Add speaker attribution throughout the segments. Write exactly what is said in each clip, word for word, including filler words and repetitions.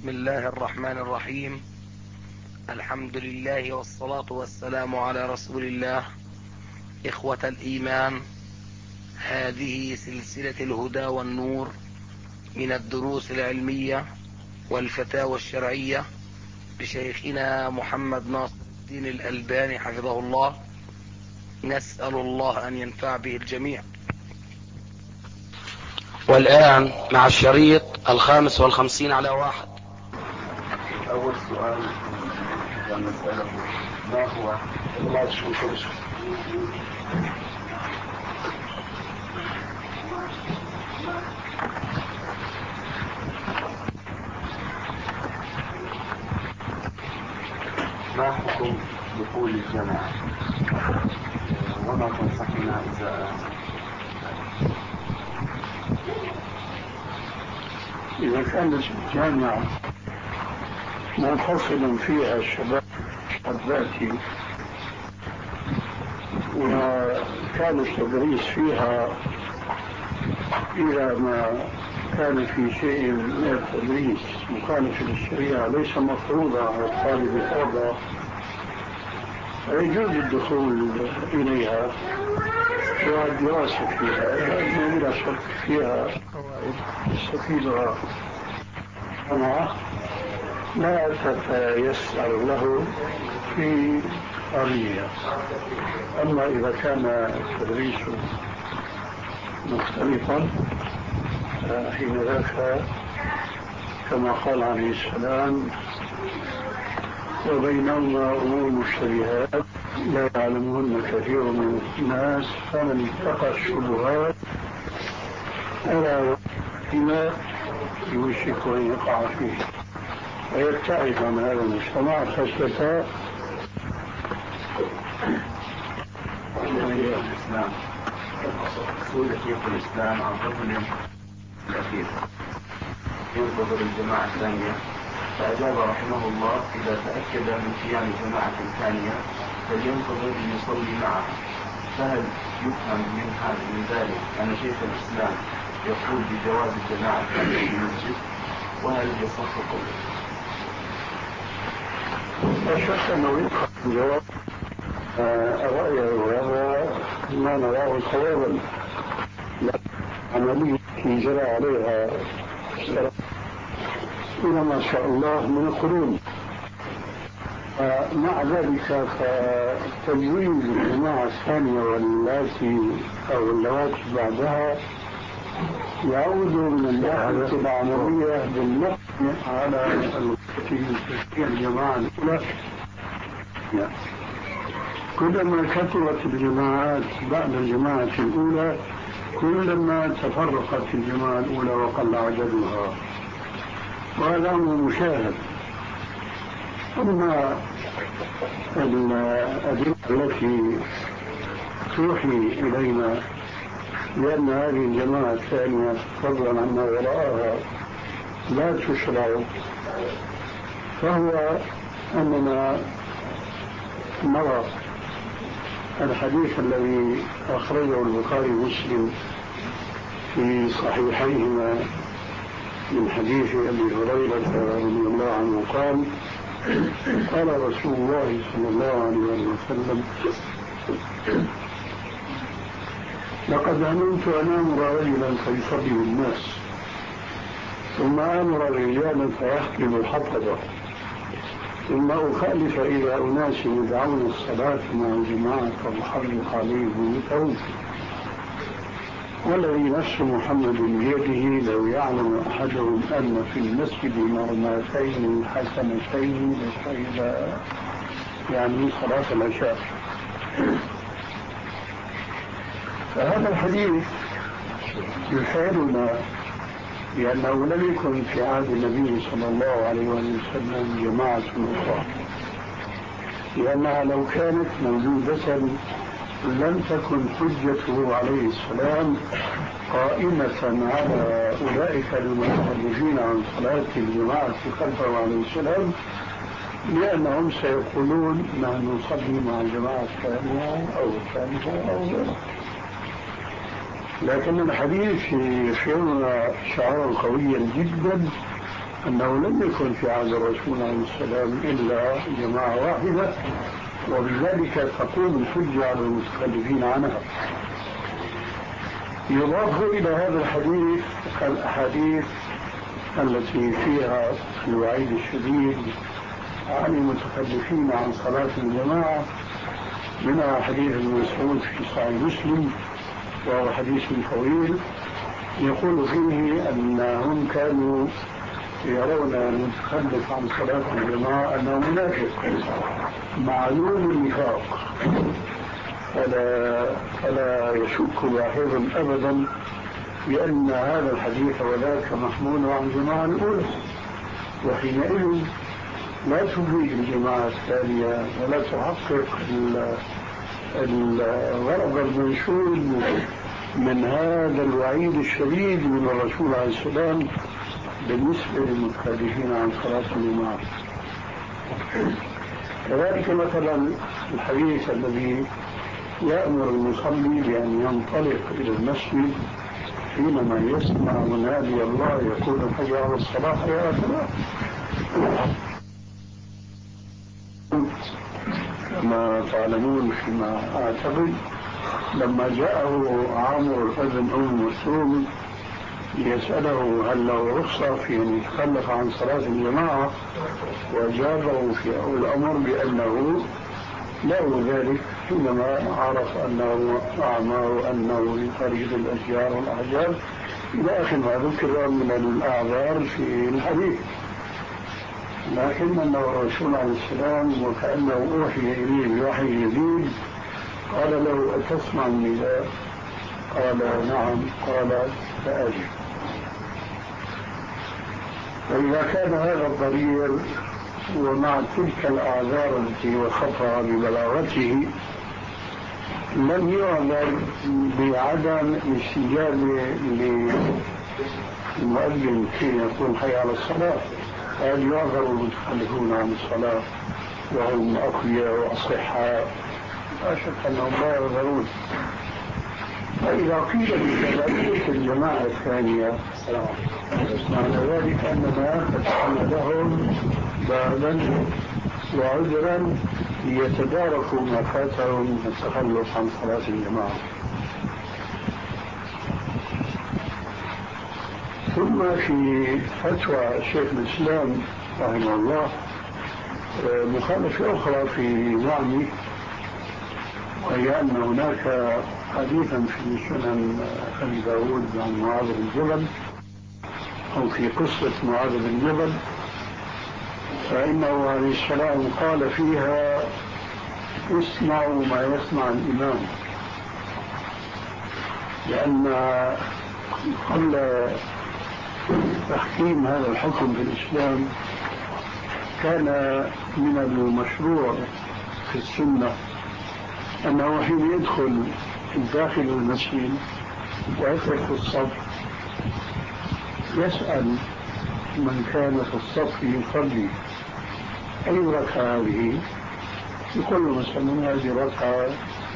Speaker 1: بسم الله الرحمن الرحيم. الحمد لله والصلاة والسلام على رسول الله. إخوة الإيمان، هذه سلسلة الهدى والنور من الدروس العلمية والفتاوى الشرعية لشيخنا محمد ناصر الدين الألباني حفظه الله. نسأل الله أن ينفع به الجميع. والآن مع الشريط الخامس والخمسين على واحد.
Speaker 2: أول سؤال المسألة ما هو إخلاص الشرك؟ ما حكم دخول الجامعة وما تنصحنا إذا
Speaker 3: إذا كانت الجامعة منفصل فيها الشباب الذاتي وكان التدريس فيها إذا ما كان في شيء من التدريس مخالف للشريعة ليس مفروضا على الطالب فرضا، يجوز الدخول إليها والدراسة فيها، لأنه بلا شك فيها فوائد يستفيدها معه لا تتيسر له في قضية. أما إذا كان التدريس مختلفا حين ذاك كما قال عليه السلام وبينهما أمور مشتبهات لا يعلمهن كثير من الناس فمن اتقى الشبهات ألا بما يوشك أن يقع فيه ويبتعد عن هذا المجتمع خشية
Speaker 2: الإسلام. سئل شيخ الإسلام عن رجل الأخير ينتظر الجماعة الثانية فأجاب رحمه الله إذا تأكد من قيام الجماعة الثانية فلينتظر ليصلي معها. فهل يفهم من هذا من ذلك أن شيخ الإسلام يقول بجواز الجماعة الثانية في المسجد؟ وهل يصح قوله؟
Speaker 3: لا شك أنه يفهم الجواب الرأي وهذا ما نراه صوابا، عملية جرى عليها إلى ما شاء الله من القرون. مع ذلك فتجويز الجماعة الثانية واللاتي أو اللواتي بعدها يعود من الناحية العملية بالنقل على التي تشكيل الجماعة الأولى. كلما كثرت الجماعات بعد الجماعة الأولى كلما تفرقت الجماعة الأولى وقل عددها، وهذا أمر مشاهد. أما الأدلة التي توحي إلينا بأن هذه الجماعة الثانية فضلا عما وراءها لا تشرع، فهو أننا نرى الحديث الذي أخرجه البخاري ومسلم في صحيحيهما من حديث أبي هريرة رضي الله عنه قال قال رسول الله صلى الله عليه وسلم لقد هممت أن آمر رجلا فيصلي بالناس ثم آمر رجالا فيحكم الحطب ثم أخالف إلى أناس يدعون الصلاة مع الجماعة فأحرق عليه بيوتهم والذي نفس محمد بيده لو يعلم أحدهم أن في المسجد مرماتين حسنتين لشهد يعني صلاة العشاء. فهذا الحديث يشعرنا لأنه لم يكن في عهد النبي صلى الله عليه وسلم جماعة أخرى، لأنها لو كانت موجودة لم تكن حجته عليه السلام قائمة على أولئك المتخلفين عن صلاة الجماعة خلفه عليه السلام، لأنهم سيقولون نحن نصلي مع الجماعة الثانية أو الثالثة أو غيرها. لكن الحديث يشعرنا شعورا قويا جدا أنه لم يكن في عهد الرسول عليه السلام إلا جماعة واحدة، وبذلك تقوم الحجة على المتخلفين عنها. يضاف إلى هذا الحديث الأحاديث التي فيها الوعيد الشديد عن المتخلفين عن صلاة الجماعة، منها حديث ابن مسعود في صحيح مسلم، وهو حديث طويل يقول فيه أنهم كانوا يرون المتخلف عن صلاة الجماعة أنه منافق معلوم النفاق، فلا, فلا يشك لاحظ أبدا بأن هذا الحديث وذاك محمول عن الجماعة الأولى، وحينئذ لا تفيد الجماعة الثانية ولا تحقق الغرض المنشود من هذا الوعيد الشديد من الرسول عليه السلام بالنسبة للمتخلفين عن صلاة الجماعة. كذلك مثلا الحديث الذي يأمر المصلي بأن ينطلق إلى المسجد حينما يسمع منادي الله يقول حي على الصلاة حي على الفلاح، كما تعلمون فيما أعتقد لما جاءه عامر بن أم مكتوم يسأله هل له رخصة في أن يتخلف عن صلاة الجماعة، وأجابه في أول الأمر بأنه له ذلك حينما عرف أنه أعمى وأنه لطريق الأشجار والأحجار إلى آخر ما ذكر من الأعذار في الحديث. لكن أن الرسول عليه السلام وكأنه أوحي إليه بوحي جديد قال له أتسمع النداء؟ قال نعم. قال فأجب. فإذا كان هذا الضرير ومع تلك الأعذار التي وصفها ببلاغته لم يعذر بعدم الاستجابة للمؤذن حين يقول حي على الصلاة، هل يعذر المتخلفون عن الصلاة وهم أقوياء وأصحاء؟ لا شك أنهم لا يعذرون. فإذا قيل بكذلك الجماعة الثانية معنى ذلك أننا فتحنا لهم بابا وعذرا ليتداركوا ما فاتهم من التخلف عن صلاة الجماعة. ثم في فتوى شيخ الإسلام رحمه الله مخالفة أخرى في نعمه، وهي أن هناك حديثا في سنن أبي داود عن معاذ بن جبل أو في قصة معاذ بن جبل، فإنه عليه السلام قال فيها اسمعوا ما يسمع الإمام، لأن قبل تحكيم هذا الحكم في الإسلام كان من المشروع في السنة أنه حين يدخل داخل المسجد ويقف في الصف يسأل من كان في الصف يصلي أي ركعة هذه، يقول له مثلا هذه ركعة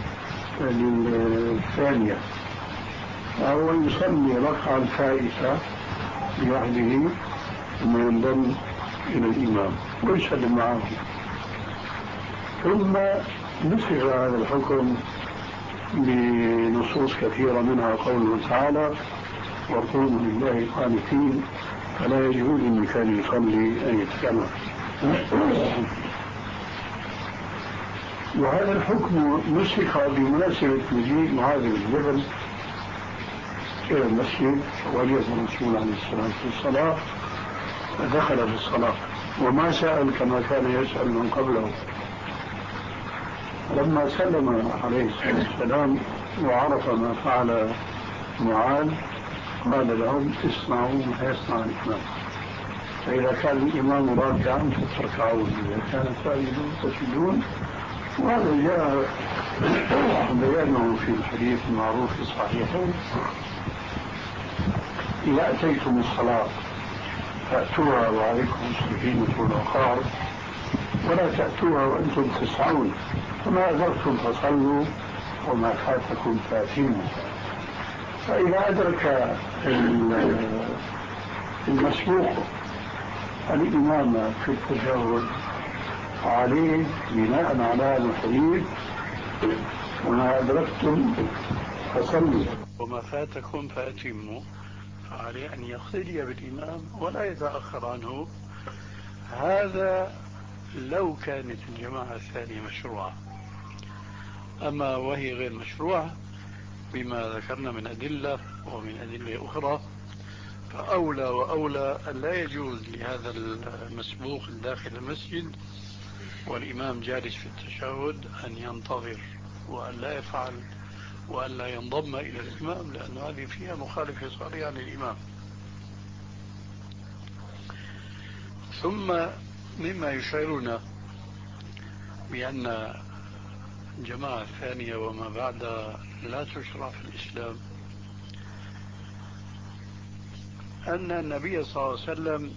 Speaker 3: الثانية، فهو يصلي ركعة الفائتة لوحده ثم ينضم إلى الإمام ويسلم معه. ثم نسخ هذا الحكم بنصوص كثيرة منها قوله تعالى وقوموا لله قانتين، فلا يجوز إن كان يصلي أن يتكلم. وهذا الحكم نسخ بمناسبة مجيء معاذ بن جبل إلى المسجد وجد الرسول عليه السلام في الصلاة فدخل في الصلاة وما سأل كما كان يسأل من قبله. لما سلم عليه الصلاة والسلام وعرف ما فعل معاذ قال لهم اسمعوا ما يسمع الإمام، فإذا كان الإمام راكعا فتركعون، إذا كان ساجدون تسجدون. وهذا جاء بيانه في الحديث المعروف في الصحيحين إذا أتيتم الصلاة فأتوها وعليكم سكينة ووقار ولا تأتوها وأنتم تسعون، وما أدركتم فصلوا وما فاتكم فاتموا. فإذا أدرك المسبوق الإمامة في التشهد عليه بناء على هذا الحديث: وما أدركتم فصلوا
Speaker 4: وما فاتكم فأتموا، فعليه أن يقتدي بالإمام ولا يتأخر عنه. هذا لو كانت الجماعة الثانية مشروعة، أما وهي غير مشروعة بما ذكرنا من أدلة ومن أدلة أخرى، فأولى وأولى أن لا يجوز لهذا المسبوق داخل المسجد والإمام جالس في التشهد أن ينتظر وأن لا يفعل وأن لا ينضم إلى الإمام، لأن هذه فيها مخالفة صريحة للإمام. ثم مما يشعرنا بأن الجماعة الثانية وما بعدها لا تشرع في الإسلام أن النبي صلى الله عليه وسلم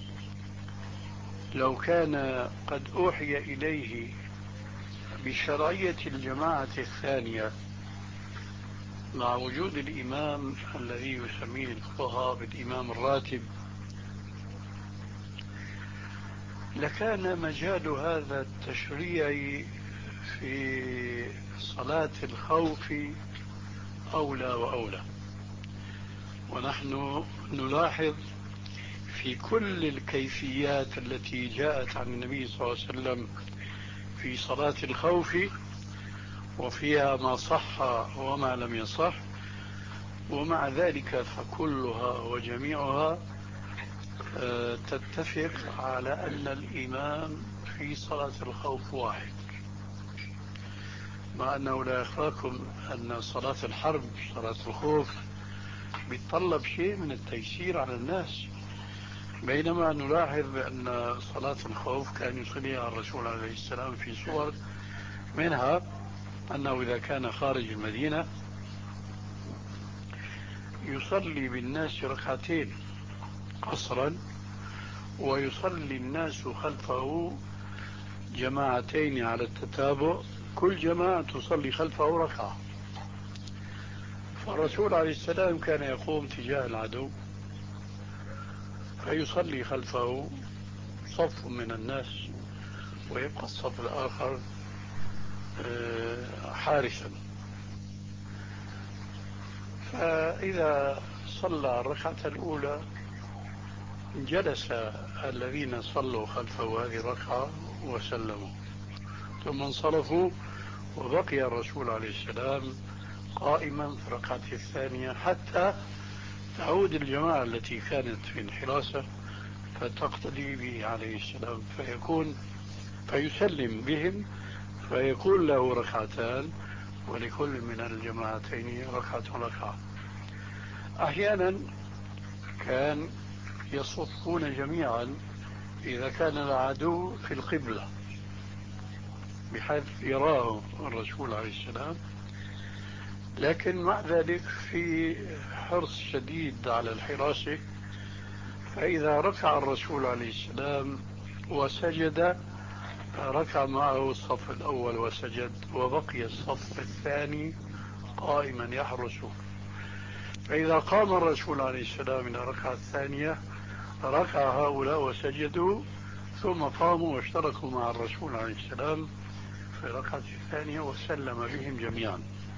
Speaker 4: لو كان قد أوحي إليه بشرعية الجماعة الثانية مع وجود الإمام الذي يسميه الفقهاء بالإمام الراتب، لكان مجال هذا التشريع في صلاة الخوف أولى وأولى. ونحن نلاحظ في كل الكيفيات التي جاءت عن النبي صلى الله عليه وسلم في صلاة الخوف، وفيها ما صح وما لم يصح، ومع ذلك فكلها وجميعها تتفق على أن الإمام في صلاة الخوف واحد، مع أنه لا يخفاكم أن صلاة الحرب صلاة الخوف بيتطلب شيء من التيسير على الناس، بينما نلاحظ بأن صلاة الخوف كان يصليها الرسول عليه السلام في صور، منها أنه إذا كان خارج المدينة يصلي بالناس ركعتين قصرا، ويصلي الناس خلفه جماعتين على التتابع، كل جماعة تصلي خلفه ركعة. فالرسول عليه السلام كان يقوم تجاه العدو فيصلي خلفه صف من الناس ويبقى الصف الآخر حارسا. فإذا صلى الركعة الأولى جلس الذين صلوا خلفه هذه الركعة وسلموا، ثم انصرفوا وبقي الرسول عليه السلام قائما في الركعة الثانية حتى تعود الجماعة التي كانت في الحراسة فتقتدي به عليه السلام، فيكون فيسلم بهم فيكون له ركعتان ولكل من الجماعتين ركعة ركعة. أحيانا كان يصفون جميعا إذا كان العدو في القبلة بحيث يراه الرسول عليه السلام، لكن مع ذلك في حرص شديد على الحراسة، فإذا ركع الرسول عليه السلام وسجد ركع معه الصف الأول وسجد، وبقي الصف الثاني قائما يحرسه. فإذا قام الرسول عليه السلام إلى الركعة الثانية ركع هؤلاء وسجدوا، ثم قاموا واشتركوا مع الرسول عليه السلام في الركعة الثانية وسلم بهم جميعا.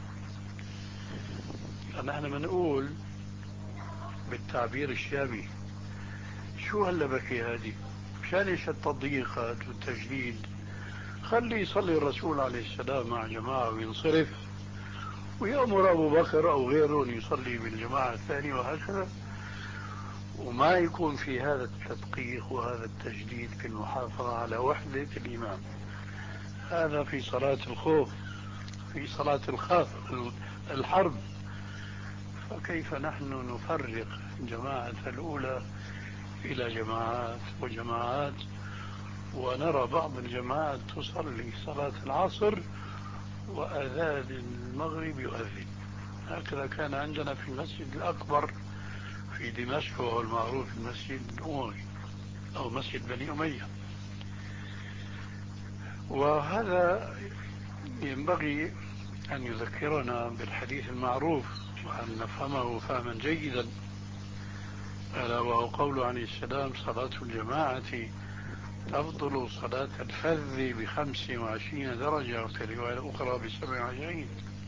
Speaker 4: نحن بنقول بالتعبير الشامي شو هلا بكي هذه مشان ايش التضييقات والتجديد؟ خلي يصلي الرسول عليه السلام مع جماعة وينصرف، ويأمر أبو بكر أو غيره أن يصلي بالجماعة الثانية، وهكذا، وما يكون في هذا التدقيق وهذا التجديد في المحافظة على وحدة الإمام. هذا في صلاة الخوف، في صلاة الخاف الحرب. فكيف نحن نفرق جماعة الأولى إلى جماعات وجماعات، ونرى بعض الجماعات تصلي صلاة العصر وأذان المغرب يؤذن. هكذا كان عندنا في المسجد الأكبر في دمشق، وهو المعروف المسجد الأموي أو مسجد بني أمية. وهذا ينبغي أن يذكرنا بالحديث المعروف وأن نفهمه فهما جيدا، ألا وهو قوله عليه السلام: صلاة الجماعة تفضل صلاة الفذ بخمس وعشرين درجة، وفي رواية أخرى بسبع وعشرين.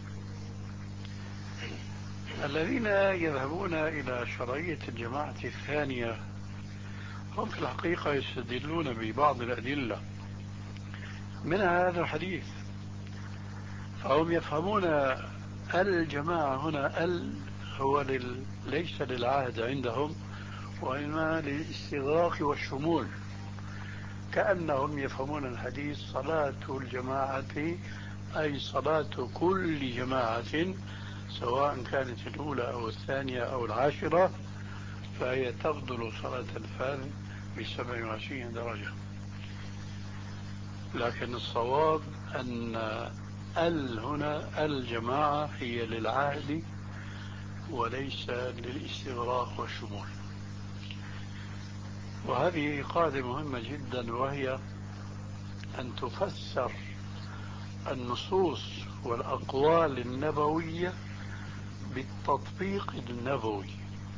Speaker 4: الذين يذهبون إلى شرعية الجماعة الثانية هم في الحقيقة يستدلون ببعض الأدلة منها هذا الحديث، فهم يفهمون الجماعة هنا ال هو لل... ليس للعهد عندهم، وإنما للاستغراق والشمول، كأنهم يفهمون الحديث صلاة الجماعة أي صلاة كل جماعة سواء كانت الأولى أو الثانية أو العاشرة، فهي تفضل صلاة الفرد بسبع وعشرين درجة. لكن الصواب أن ال هنا الجماعة هي للعهد وليس للاستغراق والشمول. وهذه قاعدة مهمة جدا، وهي أن تفسر النصوص والأقوال النبوية بالتطبيق النبوي.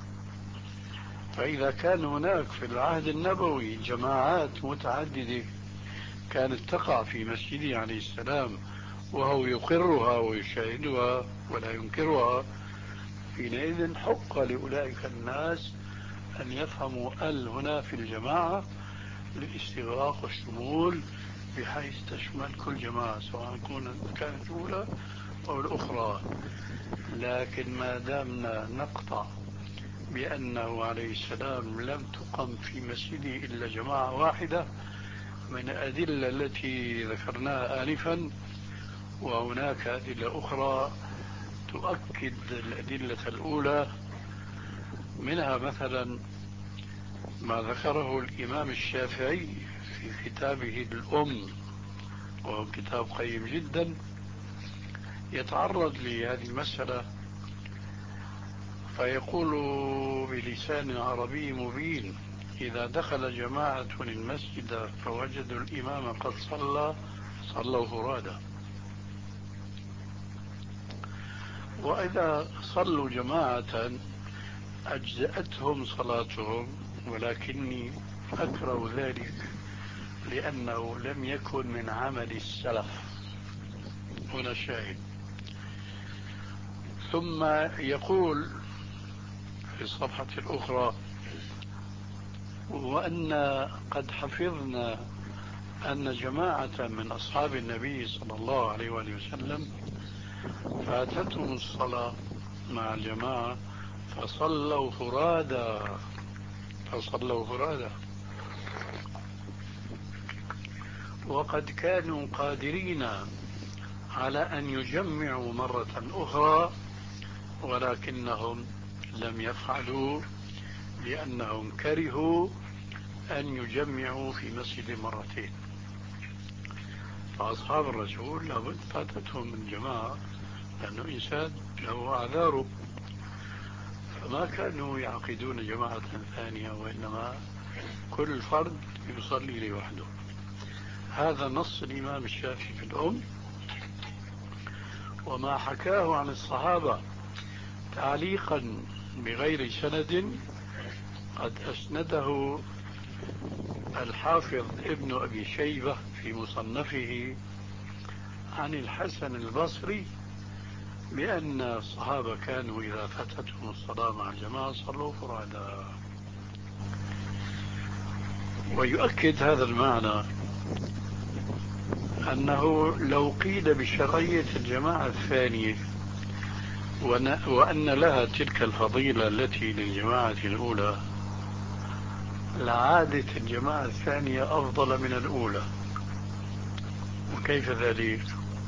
Speaker 4: فإذا كان هناك في العهد النبوي جماعات متعددة كانت تقع في مسجده عليه السلام وهو يقرها ويشاهدها ولا ينكرها، حينئذ حق لأولئك الناس أن يفهموا ال هنا في الجماعة للاستغراق والشمول، بحيث تشمل كل جماعة سواء كانت الأولى أو الأخرى. لكن ما دامنا نقطع بأنه عليه السلام لم تقم في مسجده إلا جماعة واحدة من الأدلة التي ذكرناها آنفا، وهناك أدلة أخرى تؤكد الأدلة الأولى، منها مثلا ما ذكره الإمام الشافعي في كتابه الأم، وهو كتاب قيم جدا يتعرض لهذه المسألة، فيقول بلسان عربي مبين: إذا دخل جماعة المسجد فوجدوا الإمام قد صلى صلوا فرادى، وإذا صلوا جماعة أجزأتهم صلاتهم، ولكني أكره ذلك لأنه لم يكن من عمل السلف. هنا شاهد. ثم يقول في الصفحة الأخرى: وأن قد حفظنا أن جماعة من أصحاب النبي صلى الله عليه وآله وسلم فاتتهم الصلاة مع الجماعة فصلوا فرادى فصلوا فرادى وقد كانوا قادرين على أن يجمعوا مرة أخرى، ولكنهم لم يفعلوا لأنهم كرهوا أن يجمعوا في مسجد مرتين. فأصحاب الرسول لابد فاتتهم الجماعة لأنه إنسان له أعذاره، فما كانوا يعقدون جماعة ثانية، وإنما كل فرد يصلي لوحده. هذا نص الإمام الشافعي في الأم، وما حكاه عن الصحابة تعليقا بغير سند قد أسنده الحافظ ابن أبي شيبة في مصنفه عن الحسن البصري بأن الصحابة كانوا إذا فاتتهم الصلاة مع الجماعة صلوا فرادى. ويؤكد هذا المعنى أنه لو قيل بشرعية الجماعة الثانية وأن لها تلك الفضيلة التي للجماعة الأولى لعادت الجماعة الثانية أفضل من الأولى. وكيف ذلك؟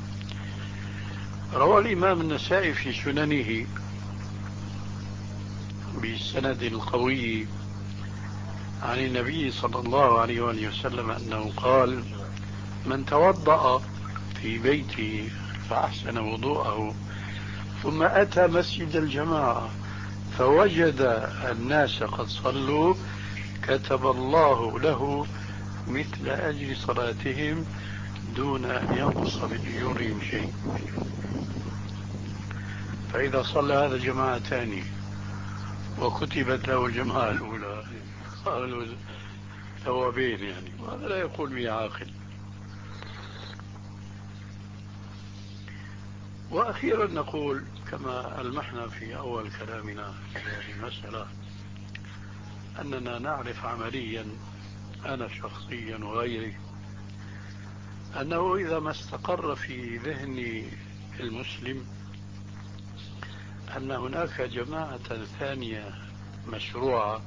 Speaker 4: روى الإمام النسائي في سننه بسند القوي عن النبي صلى الله عليه وآله وسلم أنه قال: من توضأ في بيته فأحسن وضوءه ثم أتى مسجد الجماعة فوجد الناس قد صلوا كتب الله له مثل أجر صلاتهم دون أن ينقص من أجورهم شيء. فإذا صلى هذا جماعة ثانية وكتبت له الجماعة الأولى، قالوا ثوابين يعني، وهذا لا يقول به عاقل. وأخيرا نقول كما ألمحنا في أول كلامنا في هذه المسألة أننا نعرف عمليا، أنا شخصيا وغيري، أنه إذا ما استقر في ذهن المسلم أن هناك جماعة ثانية مشروعة،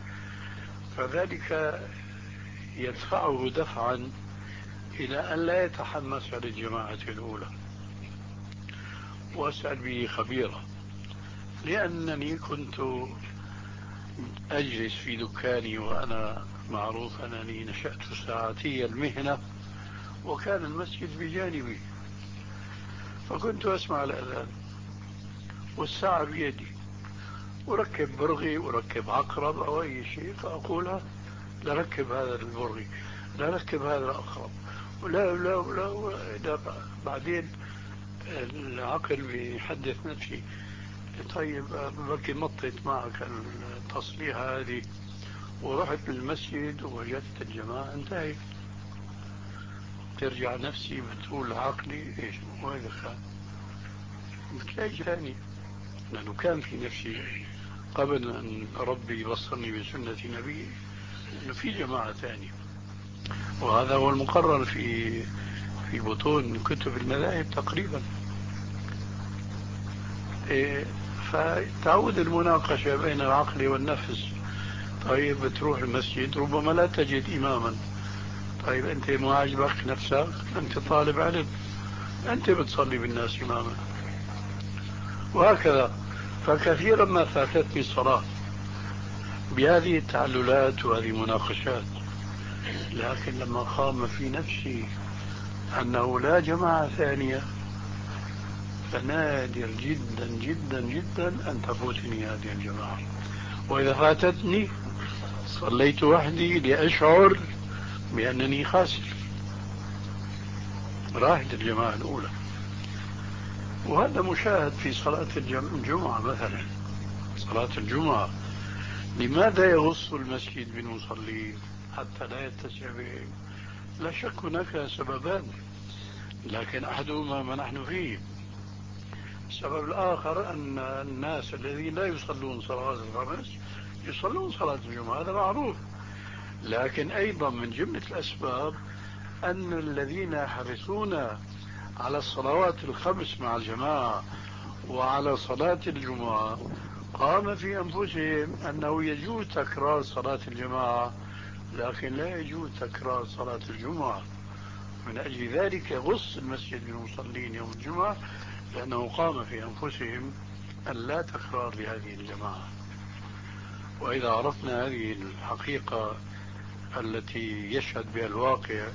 Speaker 4: فذلك يدفعه دفعا إلى أن لا يتحمس للجماعة الأولى. وأسأل به خبيرا، لأنني كنت أجلس في دكاني وأنا معروف أنني نشأت ساعتي المهنة، وكان المسجد بجانبي، فكنت أسمع الأذان والساعة بيدي، أركب برغي، أركب عقرب أو أي شيء، فأقولها لركب هذا البرغي، لركب هذا العقرب، ولا لا لا, لا بعدين العقل بيحدث نفسي، طيب بكي مطت معك التصليحة هذه، ورحت للمسجد ووجدت الجماعة انتهت، ترجع نفسي بتقول عقلي ايش وين خان، بتلاقي ثاني، لأنه كان في نفسي قبل أن ربي يبصرني بسنة نبي أنه في جماعة ثانية، وهذا هو المقرر في في بطون كتب المذاهب تقريبا. إيه، فتعود المناقشة بين العقل والنفس. طيب بتروح المسجد ربما لا تجد إماما، طيب أنت ما عجبك نفسك، أنت طالب علم، أنت بتصلي بالناس إماما، وهكذا. فكثيرا ما فاتتني الصلاة بهذه التعللات وهذه المناقشات، لكن لما قام في نفسي أنه لا جماعة ثانية، فنادر جدا جدا جدا أن تفوتني هذه الجماعة، وإذا فاتتني صليت وحدي لأشعر بأنني خاسر، راحت الجماعة الأولى. وهذا مشاهد في صلاة الجمعة مثلا. صلاة الجمعة لماذا يغص المسجد بالمصلين حتى لا يتسع بهم؟ لا شك هناك سببان، لكن أحدهما ما نحن فيه. السبب الآخر أن الناس الذين لا يصلون صلاة الخمس يصلون صلاة الجمعة، هذا معروف. لكن أيضا من جملة الأسباب أن الذين يحرصون على الصلوات الخمس مع الجماعة وعلى صلاة الجمعة قام في أنفسهم أنه يجوز تكرار صلاة الجماعة، لكن لا يجوز تكرار صلاة الجمعة. من أجل ذلك يغص المسجد بالمصلين يوم الجمعة، لأنه قام في أنفسهم أن لا تكرار لهذه الجماعة. وإذا عرفنا هذه الحقيقة التي يشهد بها الواقع،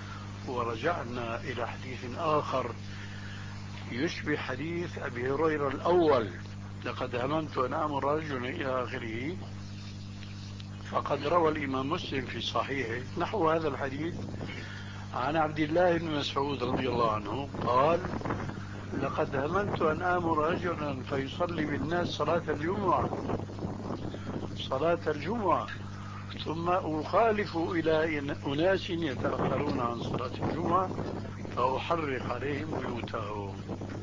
Speaker 4: ورجعنا إلى حديث آخر يشبه حديث أبي هريرة الأول، لقد هممت أن آمر رجلا إلى آخره، فقد روى الإمام مسلم في صحيحه نحو هذا الحديث عن عبد الله بن مسعود رضي الله عنه قال: لقد هممت أن آمر رجلا فيصلي بالناس صلاة الجمعة صلاة الجمعة ثم أخالف إلى أناس يتأخرون عن صلاة الجمعة فأحرق عليهم بيوتهم.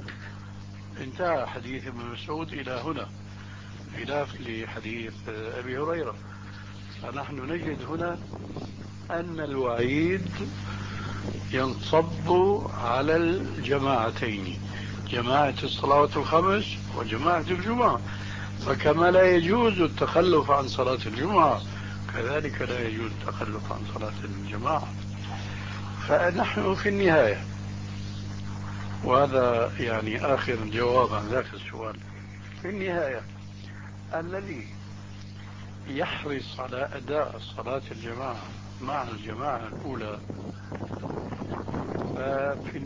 Speaker 4: انتهى حديث ابن مسعود إلى هنا، خلاف لحديث أبي هريرة. فنحن نجد هنا أن الوعيد ينصب على الجماعتين، جماعة الصلوات الخمس وجماعة الجمعة. فكما لا يجوز التخلف عن صلاة الجمعة، كذلك لا يجوز التخلف عن صلاة الجماعة. فنحن في النهاية، وهذا يعني آخر الجواب عن ذاك السؤال، في النهاية الذي يحرص على أداء صلاة الجماعة مع الجماعة الأولى ففي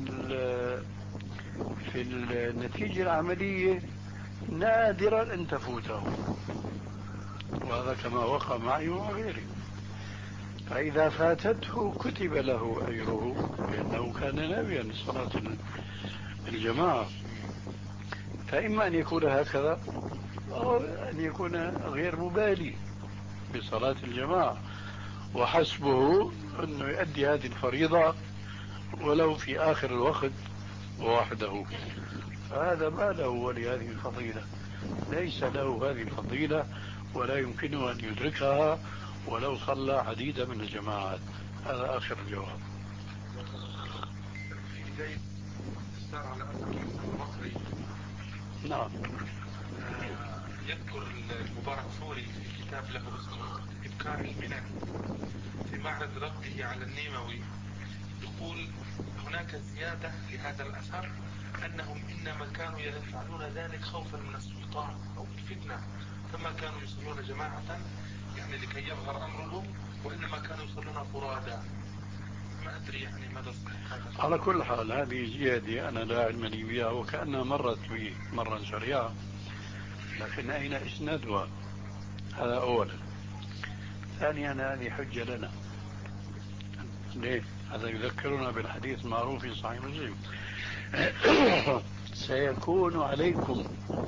Speaker 4: في النتيجة العملية نادرا أن تفوته، وهذا كما وقع معي وغيري. فإذا فاتته كتب له أجره لأنه كان ناويا لصلاة الجماعة. فإما أن يكون هكذا أو أن يكون غير مبالي بصلاة الجماعة وحسبه أنه يؤدي هذه الفريضة ولو في آخر الوقت وحده، فهذا ما له ولهذه الفضيلة، ليس له هذه الفضيلة ولا يمكنه أن يدركها ولو صلى عديدة من الجماعات. هذا آخر الجواب.
Speaker 5: في بداية السار على أثر المصري
Speaker 4: نعم.
Speaker 5: يذكر المبارك فوري في كتاب له اسمه إبكار المنن في معرض رده على النيموي، يقول هناك زيادة لهذا الأثر أنهم إنما كانوا يفعلون ذلك خوفا من السلطان أو الفتنة، فما كانوا يصلون جماعة يعني لكي يظهر أمرهم، وإنما كانوا يصلون فرادا. ما أدري يعني ماذا صحيح.
Speaker 4: على كل حال هذه زيادة أنا لا علم لي بها وكأنها مرت بي مرة سريعة، لكن أين إسنادها؟ هذا أولا. ثانيا هذه حجة لنا. ليه؟ هذا يذكرنا بالحديث المعروف في صحيح مسلم سيكون عليكم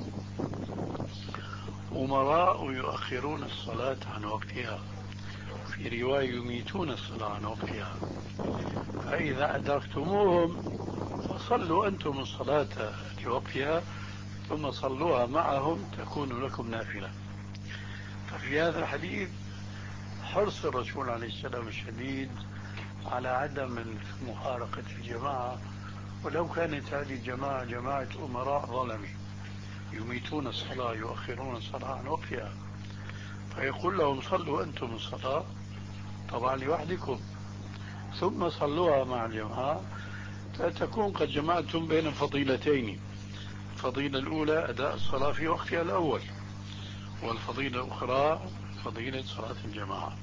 Speaker 4: أمراء يؤخرون الصلاة عن وقتها، في رواية يميتون الصلاة عن وقتها، فإذا أدركتموهم فصلوا أنتم الصلاة لوقتها ثم صلوها معهم تكون لكم نافلة. ففي هذا الحديث حرص الرسول عليه السلام الشديد على عدم مفارقة الجماعة، ولو كانت هذه الجماعة جماعة أمراء ظلمة يميتون الصلاة يؤخرون الصلاة عن وقتها، فيقول لهم صلوا أنتم الصلاة طبعا لوحدكم ثم صلوها مع الجماعة، فتكون قد جمعتم بين فضيلتين. الفضيلة الأولى أداء الصلاة في وقتها الأول، والفضيلة الأخرى فضيلة صلاة الجماعة.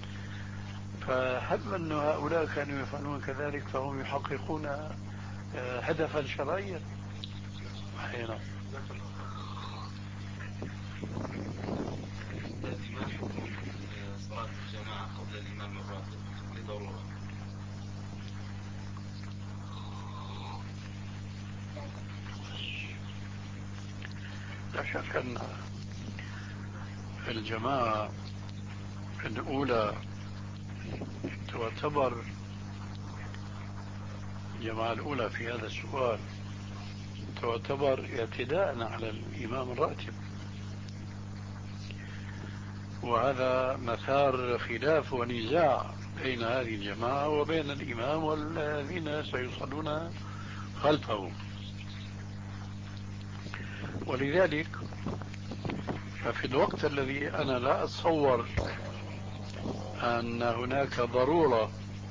Speaker 4: فهب أن هؤلاء كانوا يفعلون كذلك فهم يحققون هدفا شرعيا. هنا
Speaker 2: ما حكم صلاة الجماعة قبل الإمام الراتب لضرورة؟
Speaker 4: لا شك أن الجماعة الأولى تعتبر الجماعة الأولى في هذا السؤال تعتبر اعتداء على الإمام الراتب، وهذا مثار خلاف ونزاع بين هذه الجماعة وبين الإمام والذين سيصلون خلفه. ولذلك ففي الوقت الذي أنا لا أتصور أن هناك ضرورة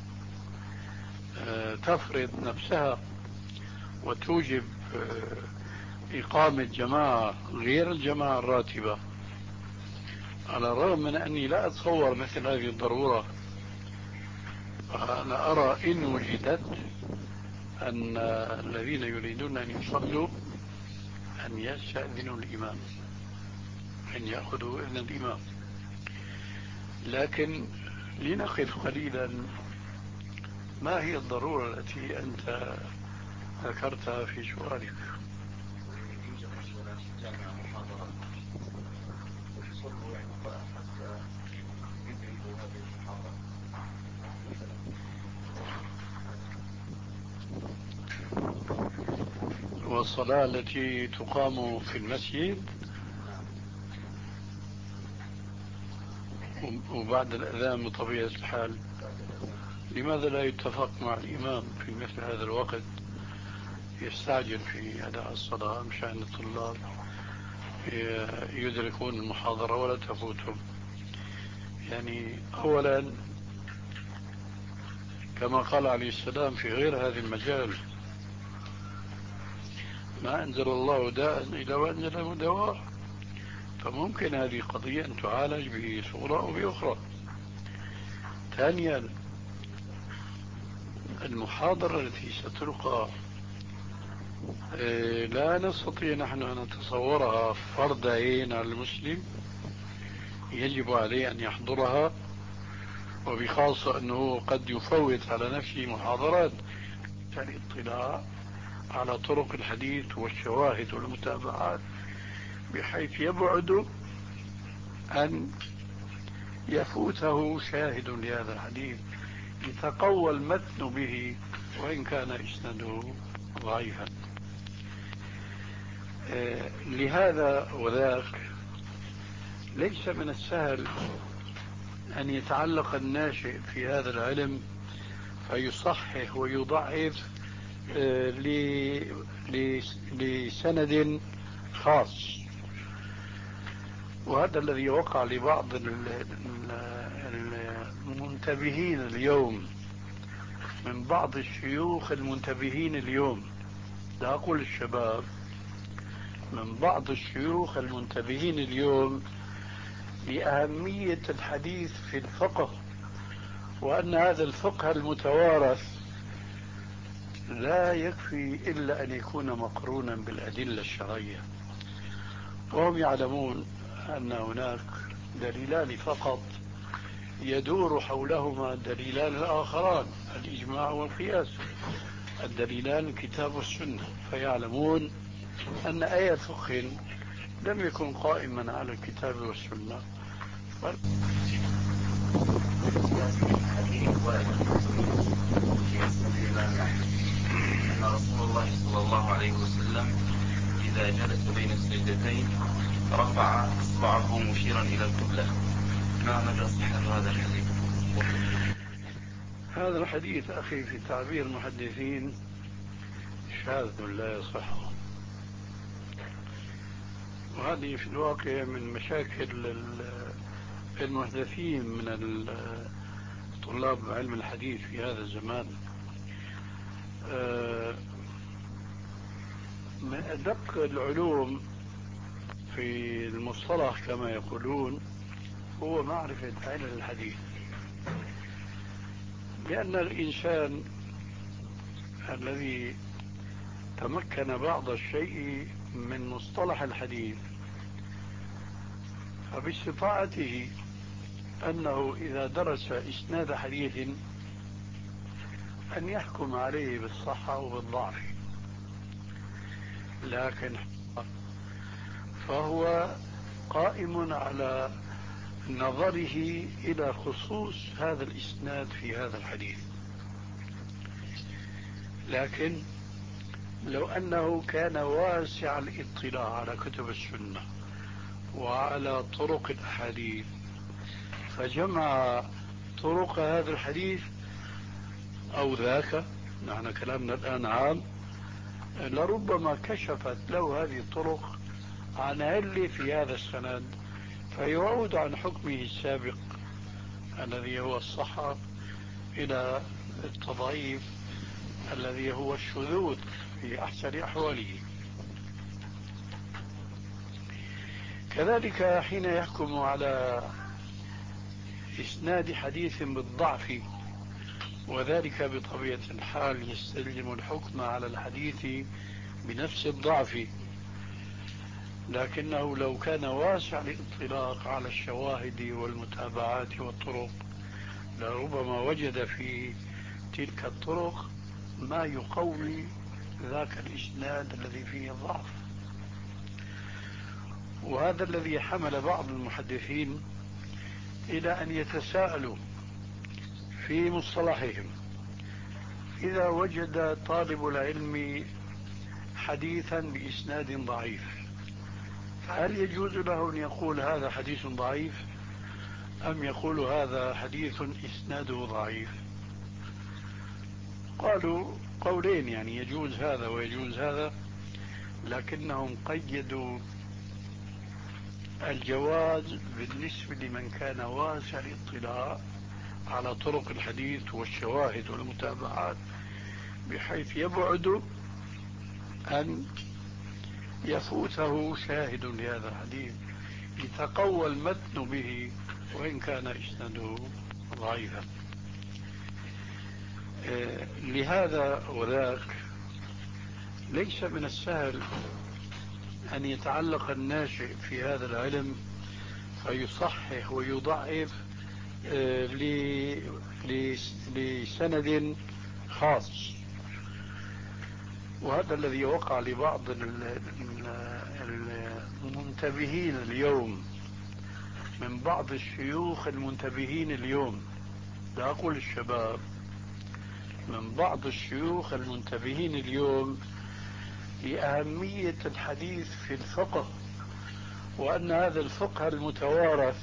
Speaker 4: تفرض نفسها وتوجب إقامة جماعة غير الجماعة الراتبة، على الرغم من أني لا أتصور مثل هذه الضرورة، فأنا أرى إن وجدت أن الذين يريدون أن يصلوا أن يستأذنوا الإمام، أن يأخذوا إذن الإمام. لكن لنقف قليلا، ما هي الضرورة التي أنت ذكرتها في سؤالك؟
Speaker 2: يوجد مثلا جامعة محاضرات ويصلوا يعني حتى يدركوا هذه المحاضرة مثلا.
Speaker 4: والصلاة التي تقام في المسجد وبعد الأذان بطبيعة الحال، لماذا لا يتفق مع الإمام في مثل هذا الوقت يستعجل في أداء الصلاة مشان الطلاب يدركون المحاضرة ولا تفوتهم؟ يعني أولا كما قال عليه السلام في غير هذا المجال ما أنزل الله داء إلا وأنزله دواء، فممكن هذه قضية أن تعالج بصورة أو بأخرى. ثانيا المحاضرة التي ستلقى لا نستطيع نحن أن نتصورها فرض عين على المسلم، يجب عليه أن يحضرها، وبخاصة أنه قد يفوت على نفسه محاضرات الاطلاع على طرق الحديث والشواهد والمتابعات بحيث يبعد أن يفوته شاهد لهذا الحديث يتقوى المتن به وإن كان إسناده ضعيفا. آه لهذا وذاك ليس من السهل أن يتعلق الناشئ في هذا العلم فيصحح ويضعف آه لسند خاص. وهذا الذي وقع لبعض المنتبهين اليوم من بعض الشيوخ المنتبهين اليوم، لا أقول الشباب، من بعض الشيوخ المنتبهين اليوم لأهمية الحديث في الفقه، وأن هذا الفقه المتوارث لا يكفي إلا أن يكون مقرونا بالأدلة الشرعية، وهم يعلمون أن هناك دليلان فقط يدور حولهما دليلان آخران، الإجماع والقياس، الدليلان الكتاب والسنة، فيعلمون أن أي فقه لم يكن قائما على الكتاب والسنة. ف...
Speaker 2: أن رسول الله صلى الله عليه وسلم إذا جلس بين السجدتين رفع إصبعه مشيرا إلى القبلة، ما مدى صحة هذا الحديث؟
Speaker 4: هذا الحديث أخي في تعبير المحدثين شاذ لا يصح، وهذه في الواقع من مشاكل المحدثين من طلاب علم الحديث في هذا الزمان. من أدق العلوم في المصطلح كما يقولون هو معرفة علم الحديث، لأن الإنسان الذي تمكن بعض الشيء من مصطلح الحديث فباستطاعته أنه إذا درس إسناد حديث أن يحكم عليه بالصحة وبالضعف، لكن فهو قائم على نظره إلى خصوص هذا الإسناد في هذا الحديث. لكن لو أنه كان واسع الاطلاع على كتب السنة وعلى طرق الأحاديث فجمع طرق هذا الحديث أو ذاك، نحن كلامنا الآن عام، لربما كشفت له هذه الطرق عن علة في هذا السند فيعود عن حكمه السابق الذي هو الصحة إلى التضعيف الذي هو الشذوذ في أحسن أحواله. كذلك حين يحكم على إسناد حديث بالضعف، وذلك بطبيعة الحال يستلزم الحكم على الحديث بنفس الضعف، لكنه لو كان واسع الاطلاق على الشواهد والمتابعات والطرق لربما وجد في تلك الطرق ما يقوي ذاك الإسناد الذي فيه الضعف. وهذا الذي حمل بعض المحدثين إلى أن يتساءلوا في مصطلحهم إذا وجد طالب العلم حديثا بإسناد ضعيف هل يجوز له أن يقول هذا حديث ضعيف أم يقول هذا حديث إسناده ضعيف؟ قالوا قولين، يعني يجوز هذا ويجوز هذا، لكنهم قيدوا الجواز بالنسبة لمن كان واسع الاطلاع على طرق الحديث والشواهد والمتابعات بحيث يبعد أن يفوته شاهد لهذا الحديث يتقوى المتن به وإن كان إسناده ضعيفا. آه لهذا وذاك ليس من السهل أن يتعلق الناشئ في هذا العلم فيصحح ويضعف آه لسند خاص. وهذا الذي وقع لبعض المنتبهين المنتبهين اليوم، من بعض الشيوخ المنتبهين اليوم، لا أقول الشباب، من بعض الشيوخ المنتبهين اليوم لأهمية الحديث في الفقه، وأن هذا الفقه المتوارث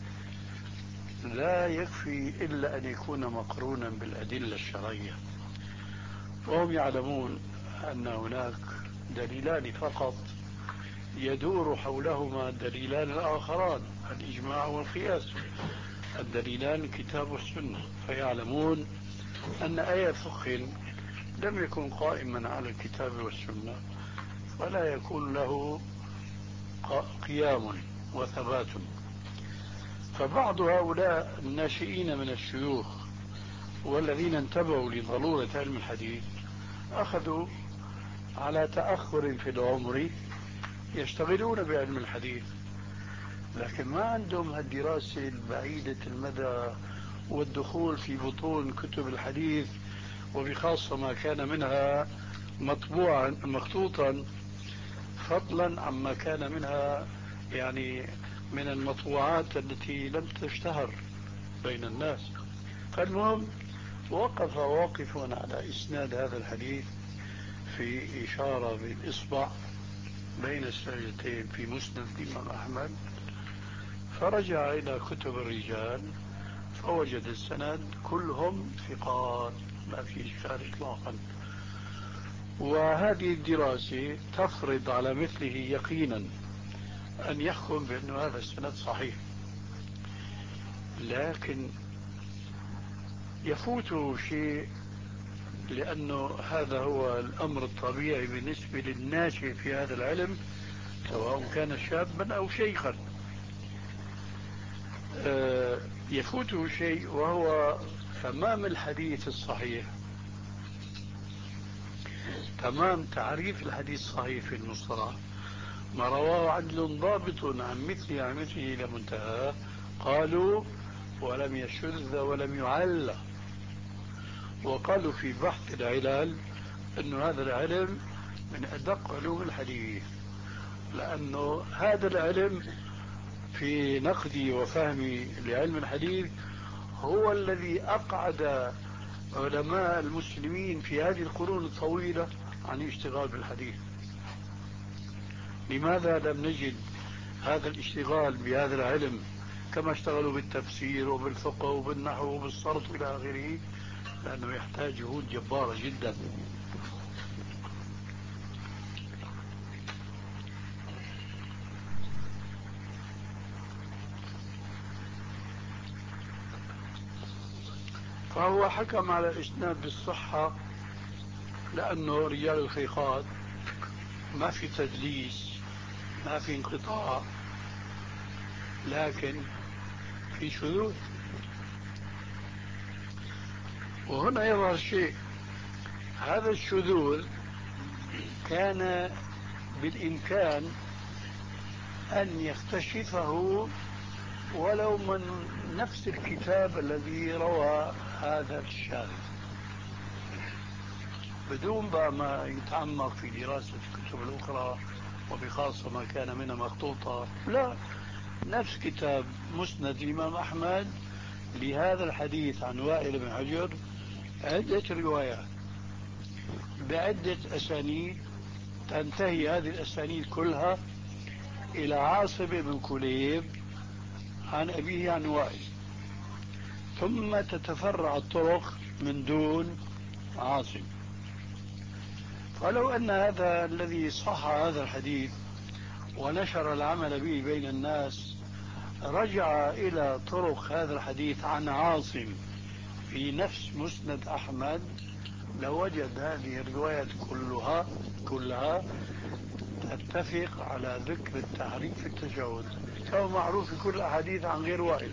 Speaker 4: لا يكفي إلا أن يكون مقرونا بالأدلة الشرعية. وهم يعلمون أن هناك دليلان فقط يدور حولهما دليلان آخران، الإجماع والقياس، الدليلان الكتاب والسنة. فيعلمون أن أي فقه لم يكن قائما على الكتاب والسنة فلا يكون له قيام وثبات. فبعض هؤلاء الناشئين من الشيوخ والذين انتبهوا لضرورة علم الحديث أخذوا على تأخر في العمر يشتغلون بعلم الحديث، لكن ما عندهم الدراسة البعيدة المدى والدخول في بطون كتب الحديث، وبخاصة ما كان منها مطبوعا مخطوطا، فضلا عما كان منها يعني من المطبوعات التي لم تشتهر بين الناس. فالمهم وقف واقف على إسناد هذا الحديث في إشارة بالإصبع بين السجدتين في مسند الإمام أحمد، فرجع إلى كتب الرجال فوجد السند كلهم ثقات ما في إشكال إطلاقا. وهذه الدراسة تفرض على مثله يقينا أن يحكم بأن هذا السند صحيح، لكن يفوته شيء، لأنه هذا هو الأمر الطبيعي بالنسبة للناشئ في هذا العلم سواء كان شابا أو شيخا. يفوته شيء وهو تمام الحديث الصحيح، تمام تعريف الحديث الصحيح في المصطلح، ما رواه عدل ضابط عن مثله عن مثله إلى منتهى، قالوا ولم يشذ ولم يعل. وقالوا في بحث العلل أن هذا العلم من أدق علوم الحديث، لأنه هذا العلم في نقدي وفهمي لعلم الحديث هو الذي أقعد علماء المسلمين في هذه القرون الطويلة عن الاشتغال بالحديث. لماذا لم نجد هذا الاشتغال بهذا العلم كما اشتغلوا بالتفسير وبالفقه وبالنحو وبالصرف إلى آخره؟ لأنه يحتاج جهود جبارة جدا. فهو حكم على الإسناد بالصحة لأنه رجال الخيخات ما في تدليس، ما في انقطاع، لكن في شذوذ. وهنا يظهر شيء، هذا الشذوذ كان بالإمكان أن يكتشفه ولو من نفس الكتاب الذي روى هذا الشاذ، بدون بقى ما يتعمق في دراسة الكتب الأخرى وبخاصة ما كان منها مخطوطة. لا، نفس كتاب مسند الإمام أحمد لهذا الحديث عن وائل بن حجر عدة روايات بعدة أسانيد، تنتهي هذه الأسانيد كلها إلى عاصم بن كليب عن أبيه عن وائل، ثم تتفرع الطرق من دون عاصم. فلو أن هذا الذي صح هذا الحديث ونشر العمل به بين الناس رجع إلى طرق هذا الحديث عن عاصم في نفس مسند أحمد، لوجد هذه الروايات كلها كلها تتفق على ذكر التحريك في التشهد كما معروف في كل الأحاديث عن غير وائل.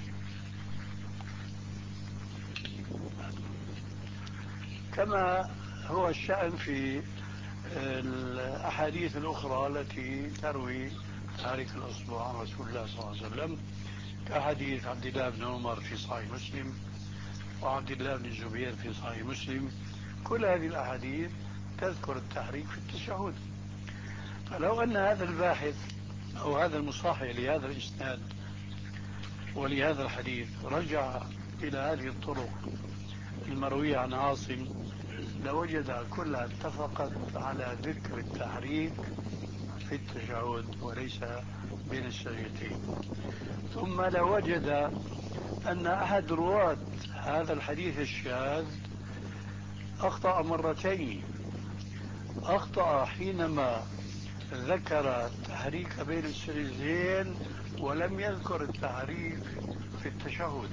Speaker 4: كما هو الشأن في الأحاديث الأخرى التي تروي تحريك الأصبع عن رسول الله صلى الله عليه وسلم، كحديث عبد الله بن عمر في صحيح مسلم وعبد الله بن الزبير في صحيح مسلم. كل هذه الأحاديث تذكر التحريك في التشهد. فلو أن هذا الباحث أو هذا المصحح لهذا الإسناد ولهذا الحديث رجع إلى هذه الطرق المروية عن عاصم لوجد كلها اتفقت على ذكر التحريك في التشهد وليس بين السجدتين. ثم لوجد أن أحد رواة هذا الحديث الشاذ أخطأ مرتين. أخطأ حينما ذكر التحريك بين السجدتين ولم يذكر التحريك في التشهد،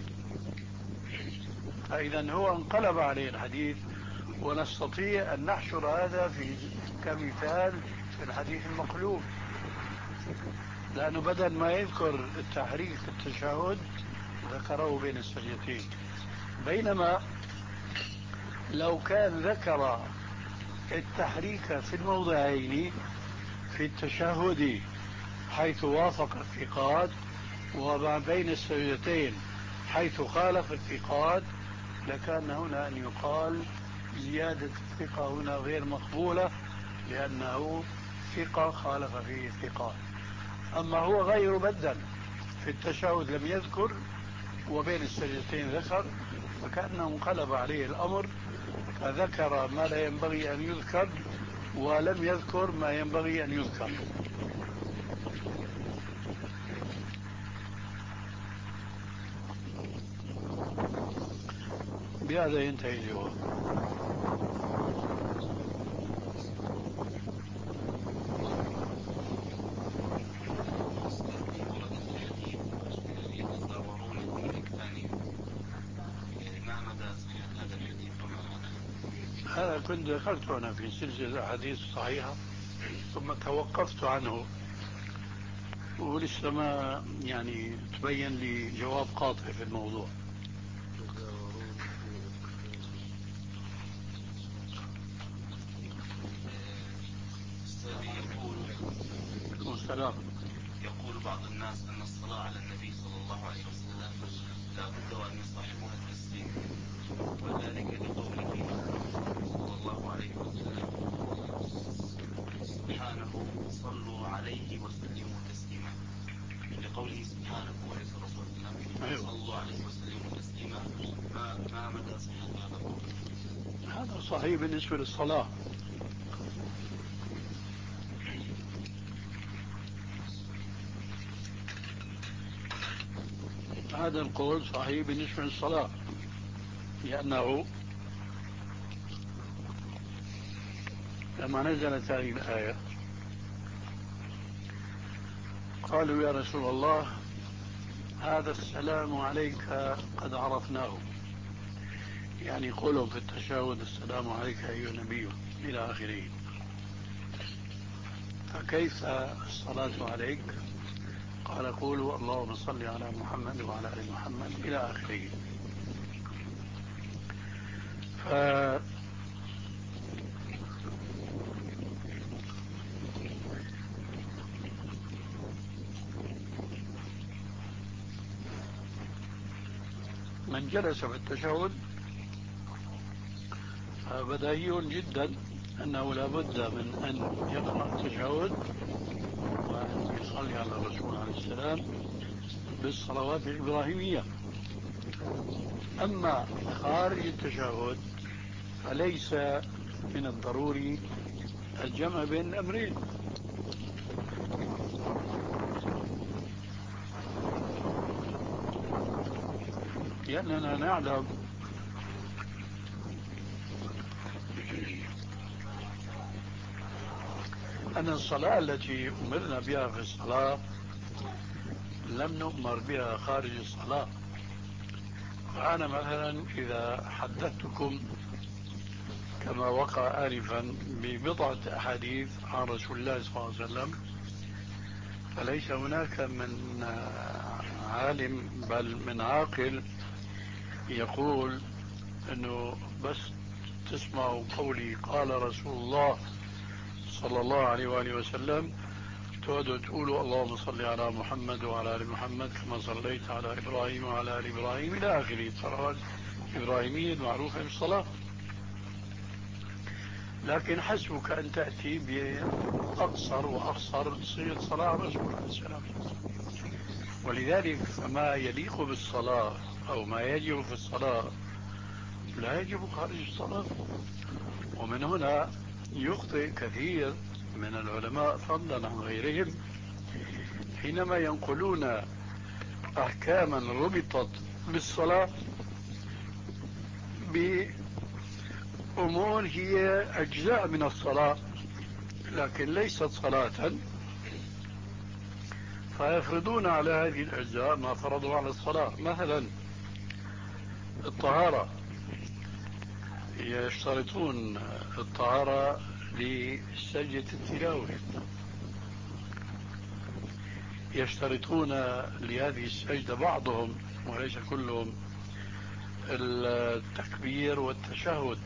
Speaker 4: فإذا هو انقلب عليه الحديث، ونستطيع أن نحشر هذا في كمثال في الحديث المقلوب، لأنه بدل ما يذكر التحريك في التشهد ذكره بين السجدتين. بينما لو كان ذكر التحريك في الموضعين في التشهد حيث وافق الثقات وما بين السجدتين حيث خالف الثقات لكان هنا أن يقال زيادة الثقة هنا غير مقبولة لأنه ثقة خالف فيه الثقات. أما هو غير بدل في التشهد لم يذكر وبين السجدتين ذكر، فكأنه انقلب عليه الأمر فذكر ما لا ينبغي أن يذكر ولم يذكر ما ينبغي أن يذكر. بهذا ينتهي الجواب. هذا كنت ذكرته أنا في سلسلة أحاديث صحيحة ثم توقفت عنه ولسه ما يعني تبين لي جواب قاطع في الموضوع.
Speaker 2: يقول
Speaker 4: السلام.
Speaker 2: يقول بعض الناس أن الصلاة على النبي صلى الله عليه وسلم لا بد وأن يصاحبها التسليم، وذلك لقوله صلى الله عليه وسلم سبحانه صلوا عليه وسلموا تسليما، لقوله سبحانه وليس الرسول صلى الله عليه وسلم صلوا عليه وسلموا تسليما. ما, ما مدى صحة هذا القول؟
Speaker 4: هذا صحيح بالنسبة للصلاة. هذا القول صحيح بالنسبة للصلاة، لأنه لما نزلت هذه الآية قالوا يا رسول الله هذا السلام عليك قد عرفناه، يعني قولهم في التشهد السلام عليك أيها النبي إلى آخره، فكيف الصلاة عليك؟ قال قولوا اللهم صل على محمد وعلى آل محمد إلى آخره. ف من جلس في التشهد فبديهي جدا أنه لا بد من أن يقرأ التشهد وأن يصلي على الرسول عليه السلام بالصلوات الإبراهيمية. أما خارج التشهد فليس من الضروري الجمع بين الأمرين، لأننا نعلم أن الصلاة التي أمرنا بها في الصلاة لم نؤمر بها خارج الصلاة. فأنا مثلا إذا حدثتكم كما وقع آنفا ببضعة أحاديث عن رسول الله صلى الله عليه وسلم فليس هناك من عالم بل من عاقل يقول أنه بس تسمعوا قولي قال رسول الله صلى الله عليه وآله وسلم تقعدوا تقولوا اللهم صل على محمد وعلى آل محمد كما صليت على إبراهيم وعلى آل إبراهيم إلى آخره، الصلوات الإبراهيمية المعروفة بالصلاة. لكن حسبك أن تأتي بأقصر وأقصر صيغة صلاة الرسول عليه السلام. ولذلك فما يليق بالصلاة أو ما يجب في الصلاة لا يجب خارج الصلاة. ومن هنا يخطئ كثير من العلماء فضلا عن غيرهم حينما ينقلون أحكاما ربطت بالصلاة بأمور هي أجزاء من الصلاة لكن ليست صلاة، فيفرضون على هذه الأجزاء ما فرضوا على الصلاة. مثلا الطهارة، يشترطون الطهارة لسجدة التلاوة، يشترطون لهذه السجدة بعضهم وليس كلهم التكبير والتشهد.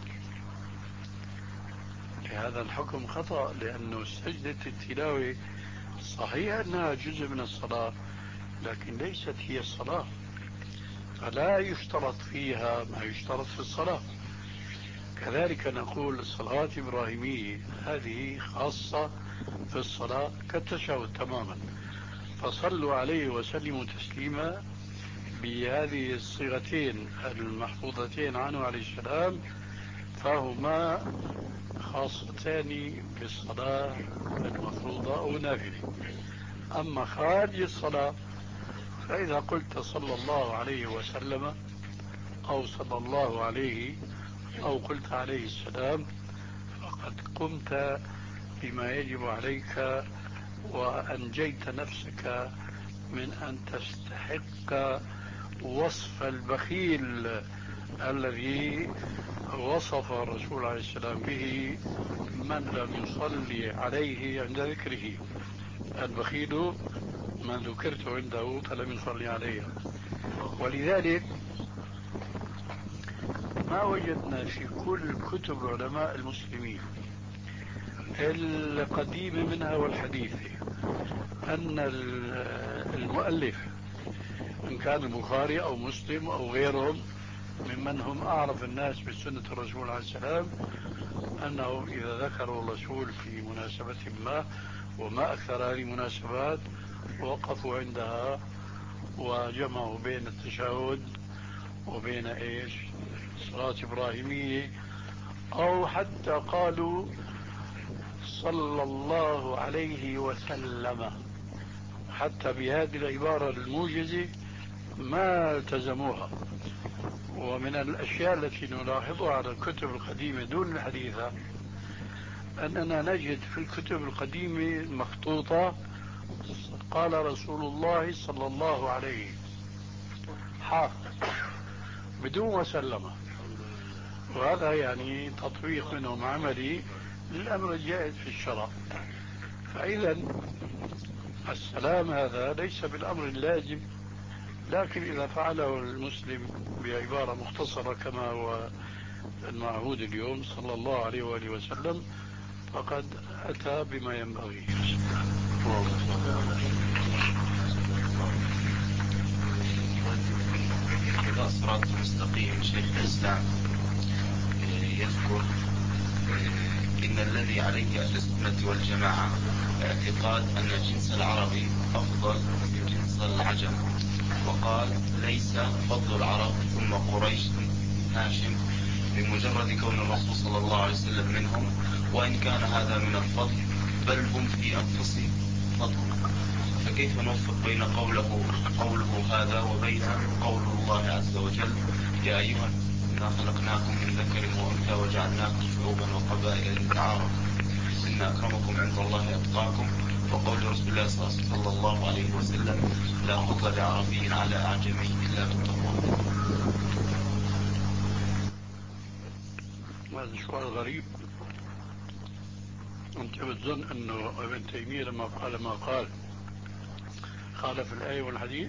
Speaker 4: هذا الحكم خطأ، لأنه سجدة التلاوة صحيح أنها جزء من الصلاة لكن ليست هي الصلاة، فلا يشترط فيها ما يشترط في الصلاة. كذلك نقول الصلاة الإبراهيمية هذه خاصة في الصلاة كالتشهد تماما، فصلوا عليه وسلموا تسليما بهذه الصيغتين المحفوظتين عنه عليه السلام، فهما خاصتان بالصلاة المفروضة أو نافلة. أما خارج الصلاة فإذا قلت صلى الله عليه وسلم أو صلى الله عليه أو قلت عليه السلام فقد قمت بما يجب عليك وأنجيت نفسك من أن تستحق وصف البخيل الذي وصف الرسول عليه السلام به من لم يصلي عليه عند ذكره. البخيل من ذكرت عنده فلم يصلي عليه. ولذلك ما وجدنا في كل كتب علماء المسلمين القديمة منها والحديثة أن المؤلف إن كان البخاري أو مسلم أو غيرهم ممن هم أعرف الناس بسنة الرسول عليه السلام أنهم إذا ذكروا الرسول في مناسبة ما وما أكثر هذه المناسبات وقفوا عندها وجمعوا بين التشهد وبين إيش صلاة إبراهيمية، أو حتى قالوا صلى الله عليه وسلم، حتى بهذه العبارة الموجزة ما التزموها. ومن الأشياء التي نلاحظها على الكتب القديمة دون الحديثة أننا نجد في الكتب القديمة المخطوطة قال رسول الله صلى الله عليه حق بدون وسلم، وهذا يعني تطبيق منهم عملي للأمر الجائز في الشرع. فإذا السلام هذا ليس بالأمر اللازم، لكن إذا فعله المسلم بعبارة مختصرة كما هو المعهود اليوم صلى الله عليه وآله وسلم فقد أتى بما ينبغي.
Speaker 2: إذا صراط مستقيم شيخ الإسلام يذكر إن الذي عليه أهل السنة والجماعة اعتقاد أن الجنس العربي أفضل من جنس العجم، وقال ليس فضل العرب ثم قريش هاشم بمجرد كون الرسول صلى الله عليه وسلم منهم، وإن كان هذا من الفضل بل هم في أنفسهم فضل. فكيف نوفق بين قوله قوله هذا وبين قول الله عز وجل يا أيها إنا خلقناكم من ذكر وأنثى وجعلناكم شعوبا وقبائل لتعارفوا إن أكرمكم عند الله أتقاكم، وقول رسول الله صلى الله عليه وسلم لا فضل لعربي على أعجمي إلا بالتقوى.
Speaker 4: هذا سؤال غريب. أنت بتظن أنه ابن تيمية لما قال ما قال خالف الآية والحديث؟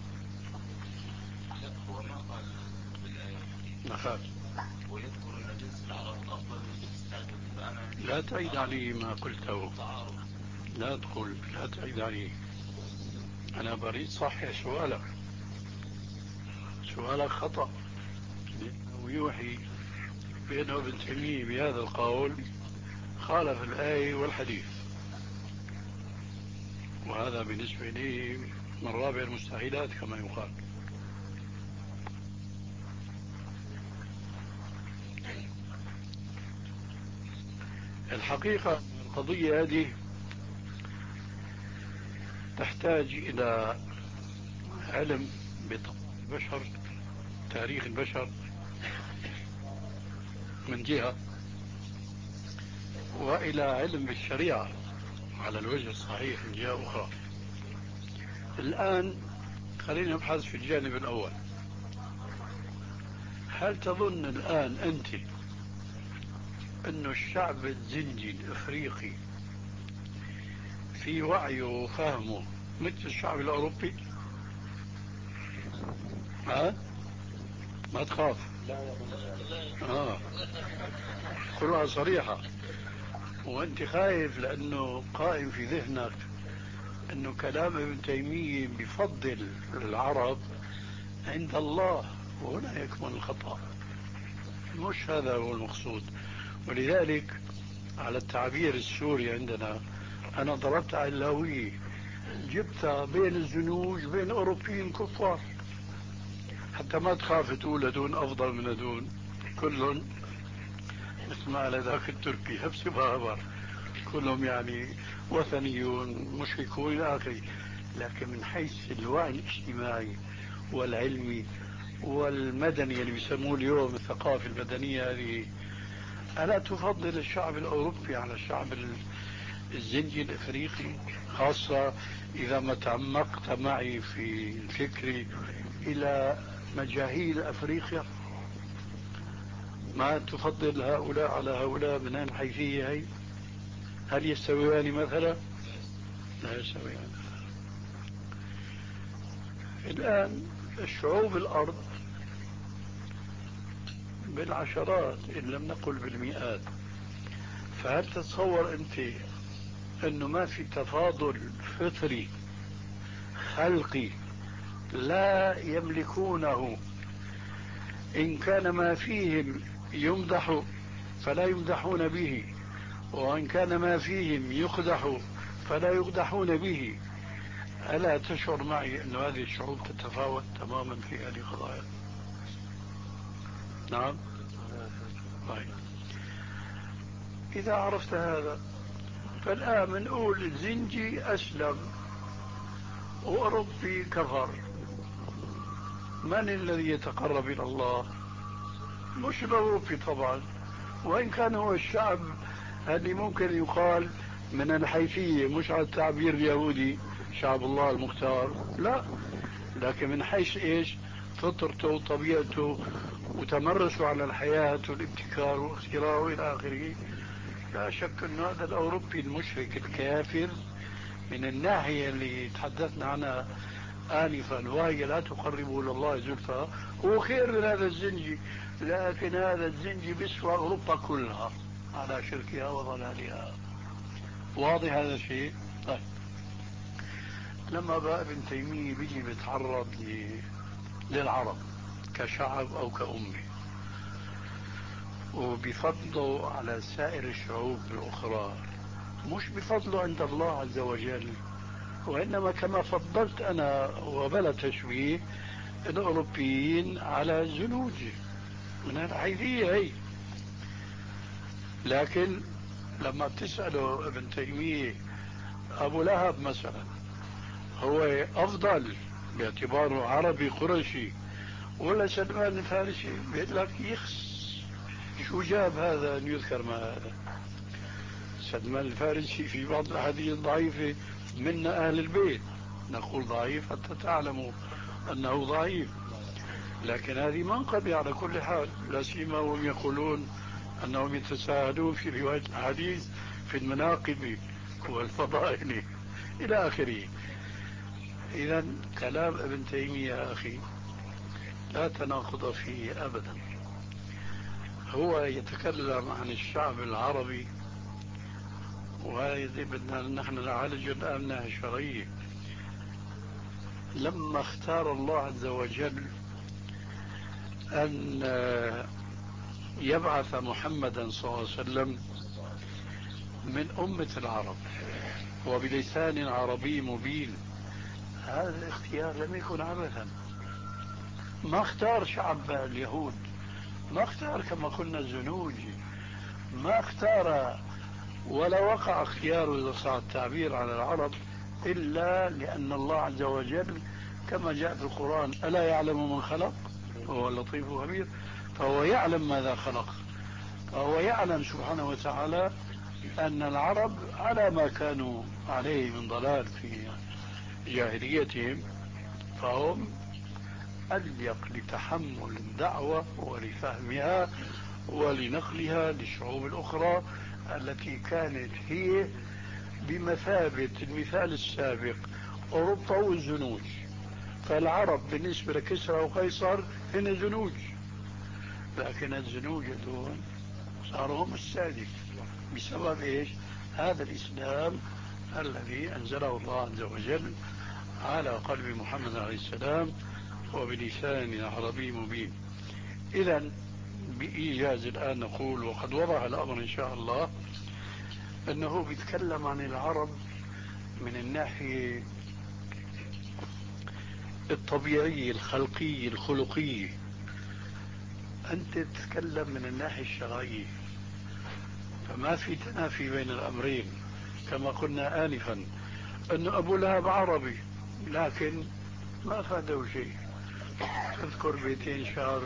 Speaker 2: لا، هو ما قال بالآية والحديث،
Speaker 4: نخاف
Speaker 2: ويذكر أن جنس العرب أفضل من جنس العجم. فأنا
Speaker 4: لا تعيد علي ما قلته، لا تقول لا تعيد علي. أنا بريد صحيح سؤالك، سؤالك خطأ، ويوحي بأنه ابن تيمية بهذا القول خالف الآية والحديث، وهذا بالنسبة لي من رابع المستحيلات كما يقال. الحقيقة القضية هذه تحتاج إلى علم بطبع البشر، تاريخ البشر من جهة، وإلى علم بالشريعة على الوجه الصحيح من جهة أخرى. الآن خلينا نبحث في الجانب الأول. هل تظن الآن أنت أن الشعب الزنجي الأفريقي في وعيه وفهمه مثل الشعب الأوروبي؟ ها؟ ما تخاف؟ آه. قلها صريحة. وأنت خايف لأنه قائم في ذهنك أنه كلام ابن تيمية بفضل العرب عند الله، وهنا يكمن الخطأ. مش هذا هو المقصود. ولذلك على التعبير السوري عندنا أنا ضربت على الهوية، جبتها بين الزنوج بين أوروبيين كفار، حتى ما تخاف تقول هدون أفضل من هدون، كلهم مثل ما على ذاك التركي هبس بابر، كلهم يعني وثنيون مشركون إلى آخره. لكن من حيث الوعي الاجتماعي والعلمي والمدني اللي بيسموه اليوم الثقافة المدنية هذه، ألا تفضل الشعب الأوروبي على الشعب الزنجي الأفريقي؟ خاصة إذا ما تعمقت معي في فكري إلى مجاهيل أفريقيا. ما تفضل هؤلاء على هؤلاء من الحيثية هي؟ هل يستويان مثلا؟ لا يستويان. الآن الشعوب الأرض بالعشرات إن لم نقل بالمئات، فهل تتصور أنت أنه ما في تفاضل فطري خلقي لا يملكونه؟ إن كان ما فيهم يمدح فلا يمدحون به، وإن كان ما فيهم يقدح فلا يقدحون به. ألا تشعر معي أن هذه الشعوب تتفاوت تماما في هذه القضايا؟ نعم. طيب، إذا عرفت هذا فالآن بنقول الزنجي أسلم وأوروبي كفر، من الذي يتقرب إلى الله؟ مش الأوروبي طبعا، وإن كان هو الشعب اللي ممكن يقال من الحيثية، مش على التعبير اليهودي شعب الله المختار، لا، لكن من حيث إيش؟ فطرته وطبيعته وتمرسه على الحياة والابتكار واختراعه وإلى آخره. لا شك أن هذا الأوروبي المشرك الكافر من الناحية اللي تحدثنا عنها آنفا وهي لا تقربه إلى الله زلفى هو خير من هذا الزنجي. لكن هذا الزنجي بيسوى أوروبا كلها على شركها وضلالها. واضح هذا الشيء؟ طيب، لما بقى ابن تيمية بيجي بيتعرض للعرب كشعب أو كأمة وبفضله على سائر الشعوب الأخرى، مش بفضله عند الله عز وجل، وإنما كما فضلت أنا وبلا تشويه الأوروبيين على الزنوج من الحيثية هي. لكن لما بتسأله ابن تيمية أبو لهب مثلا هو أفضل باعتباره عربي قرشي ولا سلمان الفارسي؟ بيقول لك يخص، شو جاب هذا أن يذكر ما هذا؟ سلمان الفارسي في بعض الأحاديث ضعيفة منا أهل البيت، نقول ضعيف حتى تعلموا أنه ضعيف، لكن هذه منقبة على كل حال، لا سيما وهم يقولون أنهم يتساهلون في رواية الحديث في المناقب والفضائل إلى آخره. إذا كلام ابن تيمية يا أخي لا تناقض فيه أبدا. هو يتكلم عن الشعب العربي، وهذه بدنا نحن نعالج الآن منها شرعية. لما اختار الله عز وجل أن يبعث محمدا صلى الله عليه وسلم من أمة العرب وبلسان عربي مبين، هذا الاختيار لم يكن عبثا. ما اختار شعب اليهود، ما اختار كما قلنا الزنوج، ما اختار ولا وقع اختياره إذا صار التعبير على العرب إلا لأن الله عز وجل كما جاء في القرآن ألا يعلم من خلق وهو اللطيف الخبير، فهو يعلم ماذا خلق، فهو يعلم سبحانه وتعالى أن العرب على ما كانوا عليه من ضلال في جاهليتهم، فهم أليق لتحمل الدعوة ولفهمها ولنقلها للشعوب الأخرى التي كانت هي بمثابة المثال السابق أوروبا والزنوج. فالعرب بالنسبة لكسرى وقيصر هن زنوج، لكن الزنوج دون صاروا هم السادس بسبب إيش؟ هذا الإسلام الذي أنزله الله عز وجل على قلب محمد عليه السلام وبلسان عربي مبين. إذن بإيجاز الآن نقول وقد وضح الأمر إن شاء الله أنه بيتكلم عن العرب من الناحية الطبيعية الخلقية الخلقية، أنت تتكلم من الناحية الشرعية، فما في تنافي بين الأمرين. كما قلنا آنفا أن أبو لهب عربي لكن ما فاده شيء. اذكر بيتين شهر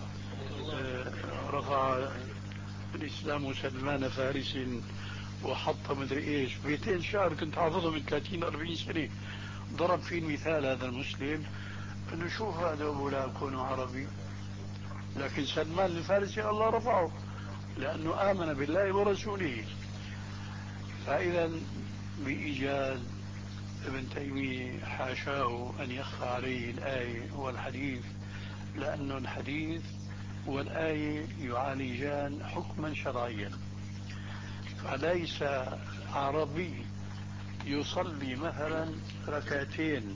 Speaker 4: رفع الإسلام سلمان فارس وحط مدري إيش، بيتين شهر كنت حافظهم من ثلاثين أربعين سنة. ضرب فيه المثال هذا المسلم أنه شوف هذا أبو لهب كونه عربي، لكن سلمان الفارسي الله رفعه لأنه آمن بالله ورسوله. فإذا بإيجاز ابن تيمية حاشاه أن يخفى عليه الآية والحديث، لأن الحديث والآية يعالجان حكما شرعيا. فليس عربي يصلي مثلا ركعتين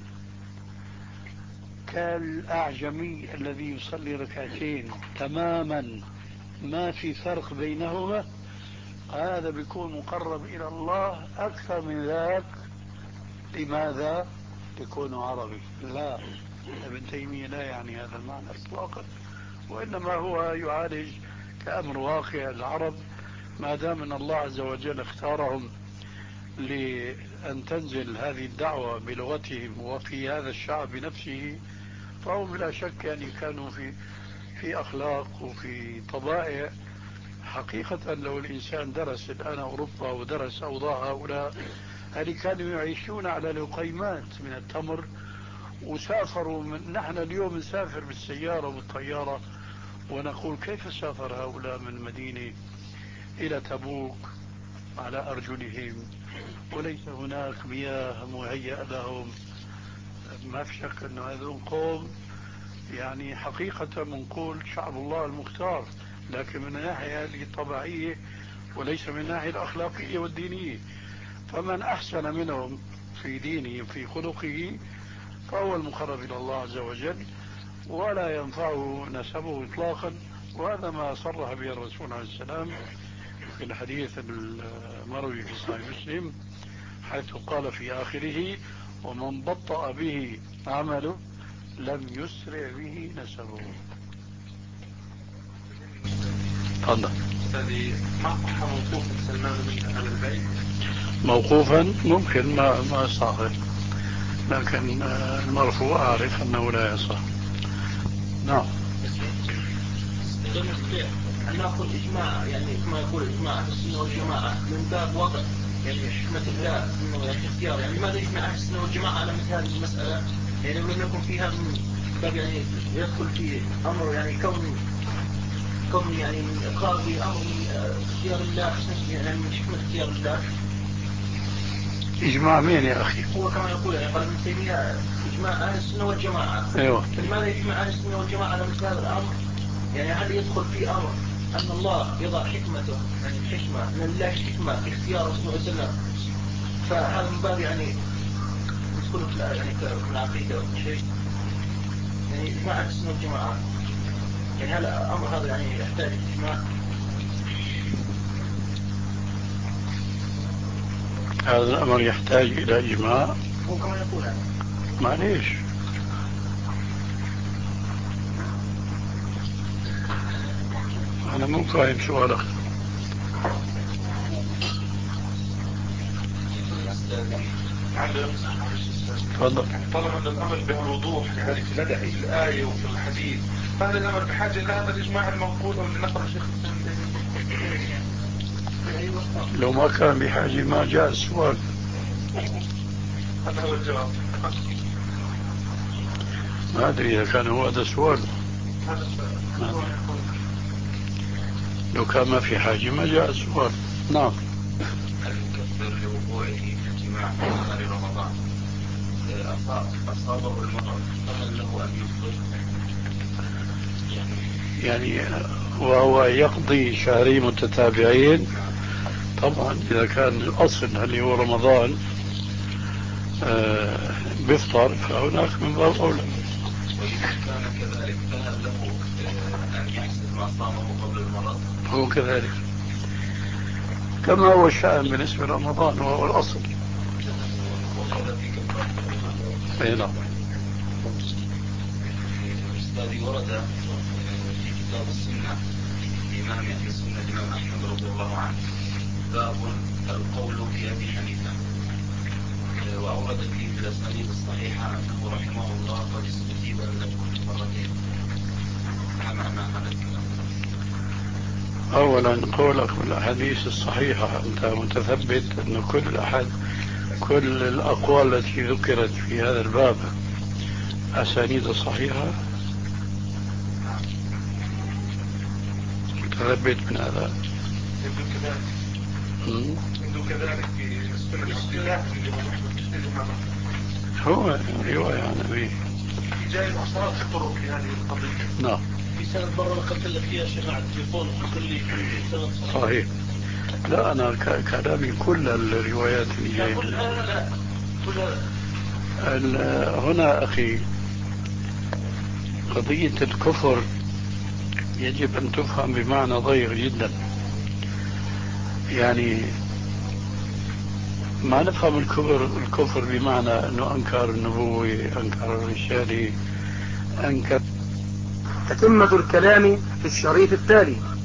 Speaker 4: كالأعجمي الذي يصلي ركعتين تماما ما في فرق بينهما، هذا بيكون مقرب إلى الله أكثر من ذاك. لماذا؟ يكون عربي. لا، ابن تيمية لا يعني هذا المعنى إطلاقا، وإنما هو يعالج كأمر واقع العرب ما دام أن الله عز وجل اختارهم لأن تنزل هذه الدعوة بلغتهم وفي هذا الشعب نفسه، فهم بلا شك يعني كانوا في في أخلاق وفي طبائع. حقيقة لو الإنسان درس الآن أوروبا ودرس أوضاع هؤلاء، هل كانوا يعيشون على لقيمات من التمر وسافروا من نحن اليوم نسافر بالسيارة والطيارة ونقول كيف سافر هؤلاء من المدينة إلى تبوك على أرجلهم وليس هناك مياه مهيئة لهم. ما في شك أن هذول قوم يعني حقيقة منقول شعب الله المختار، لكن من الناحية هذه الطبيعية وليس من الناحية الأخلاقية والدينية. فمن أحسن منهم في دينه في خلقه فهو المقرب إلى الله عز وجل ولا ينفعه نسبه إطلاقا. وهذا ما صرح به الرسول عليه السلام في الحديث المروي في صحيح مسلم، حيث قال في آخره: ومن بطأ به عمله لم يسرع به نسبه. تفضل.
Speaker 5: أستاذي، ما صح موقوف سلمان من أهل البيت؟ موقوفا
Speaker 4: ممكن ما ما صحيح، لكن المرفوع أعرف أنه لا يصح. نعم.
Speaker 6: أن نأخذ إجماع يعني كما يقول إجماع أهل السنة والجماعة من باب وضع يعني حكمة الله إنه يعني اختيار، يعني لماذا يجمع أهل السنة والجماعة على مثل هذه المسألة؟ يعني لم يكن فيها من باب يعني يدخل في أمر يعني كون كون يعني من إقرار بأمر من اختيار الله يعني من حكمة اختيار الله.
Speaker 4: إجماع مين يا أخي؟
Speaker 6: هو كما يقول يعني قال ابن تيمية إجماع أهل السنة والجماعة.
Speaker 4: أيوة.
Speaker 6: لماذا يجمع أهل السنة والجماعة على مثل هذا الأمر؟ يعني هل يدخل في أمر أن الله يضع حكمته يعني الحكمة أن الله حكمة في اختيار رسول الله صلى الله عليه وسلم، فهذا من باب يعني يدخل في يعني في العقيدة شيء يعني إجماع أهل السنة والجماعة. يعني هل الأمر هذا يعني يحتاج إجماع؟
Speaker 3: هذا الأمر يحتاج إلى إجماع.
Speaker 6: هو كما يقول هذا.
Speaker 3: معليش، أنا مو فاهم سؤالك. تفضل.
Speaker 5: طالما ان الامر بهالوضوح يعني في الايه وفي الحديث، هذا الامر بحاجه الى هذا الاجماع الموجود او اللي نقل شيخ الاسلام.
Speaker 3: لو ما كان بحاجه ما جاء السؤال.
Speaker 5: هذا هو الجواب.
Speaker 3: ما ادري اذا كان هو هذا السؤال. لو كان ما في حاجه ما جاء السؤال. نعم.
Speaker 2: هل يكفر لوقوعه في الجماع في نهار رمضان أصابه المرض فهل له أن يفطر؟
Speaker 3: يعني وهو يقضي شهرين متتابعين طبعا إذا كان الأصل هل هو رمضان آه بيفطر فهناك من باب أولى.
Speaker 2: وإذا كان كذلك فهل له أن يحسب ما صامه قبل المرض؟
Speaker 3: هو كذلك كما هو الشأن بالنسبة لرمضان وهو الأصل.
Speaker 2: وكذا في كفارة.
Speaker 3: أي نعم.
Speaker 2: أستاذي ورد في كتاب السنة الإمام أهل السنة الإمام أحمد رضي الله عنه باب القول في أبي حنيفة، وأورد فيه في الأسانيد الصحيحة أنه رحمه الله قد استجيب من الكفر مرتين. ما معنى هذا الكلام؟
Speaker 3: أولا قولك بالأحاديث الصحيحة أنت متثبت أن كل أحد كل الأقوال التي ذكرت في هذا الباب أسانيد صحيحة؟ متثبت من هذا؟
Speaker 5: يبدو كذلك. يبدو كذلك في سنة عبد الله
Speaker 3: هو رواية عن أبيه.
Speaker 5: في جاي الأصوات في طرق في هذه القضية.
Speaker 3: نعم.
Speaker 6: في سنة مرة قلت لك فيها شيخ على التليفون وقلت لي سنة
Speaker 3: صحيح. لا أنا كلامي كل الروايات اللي جاية.
Speaker 6: لا لا لا.
Speaker 3: هنا أخي قضية الكفر يجب أن تفهم بمعنى ضيق جدا. يعني ما نفهم الكفر الكفر بمعنى أنه أنكر النبوة، أنكر الرسالة، أنكر.
Speaker 1: تتمة الكلام في الشريط التالي.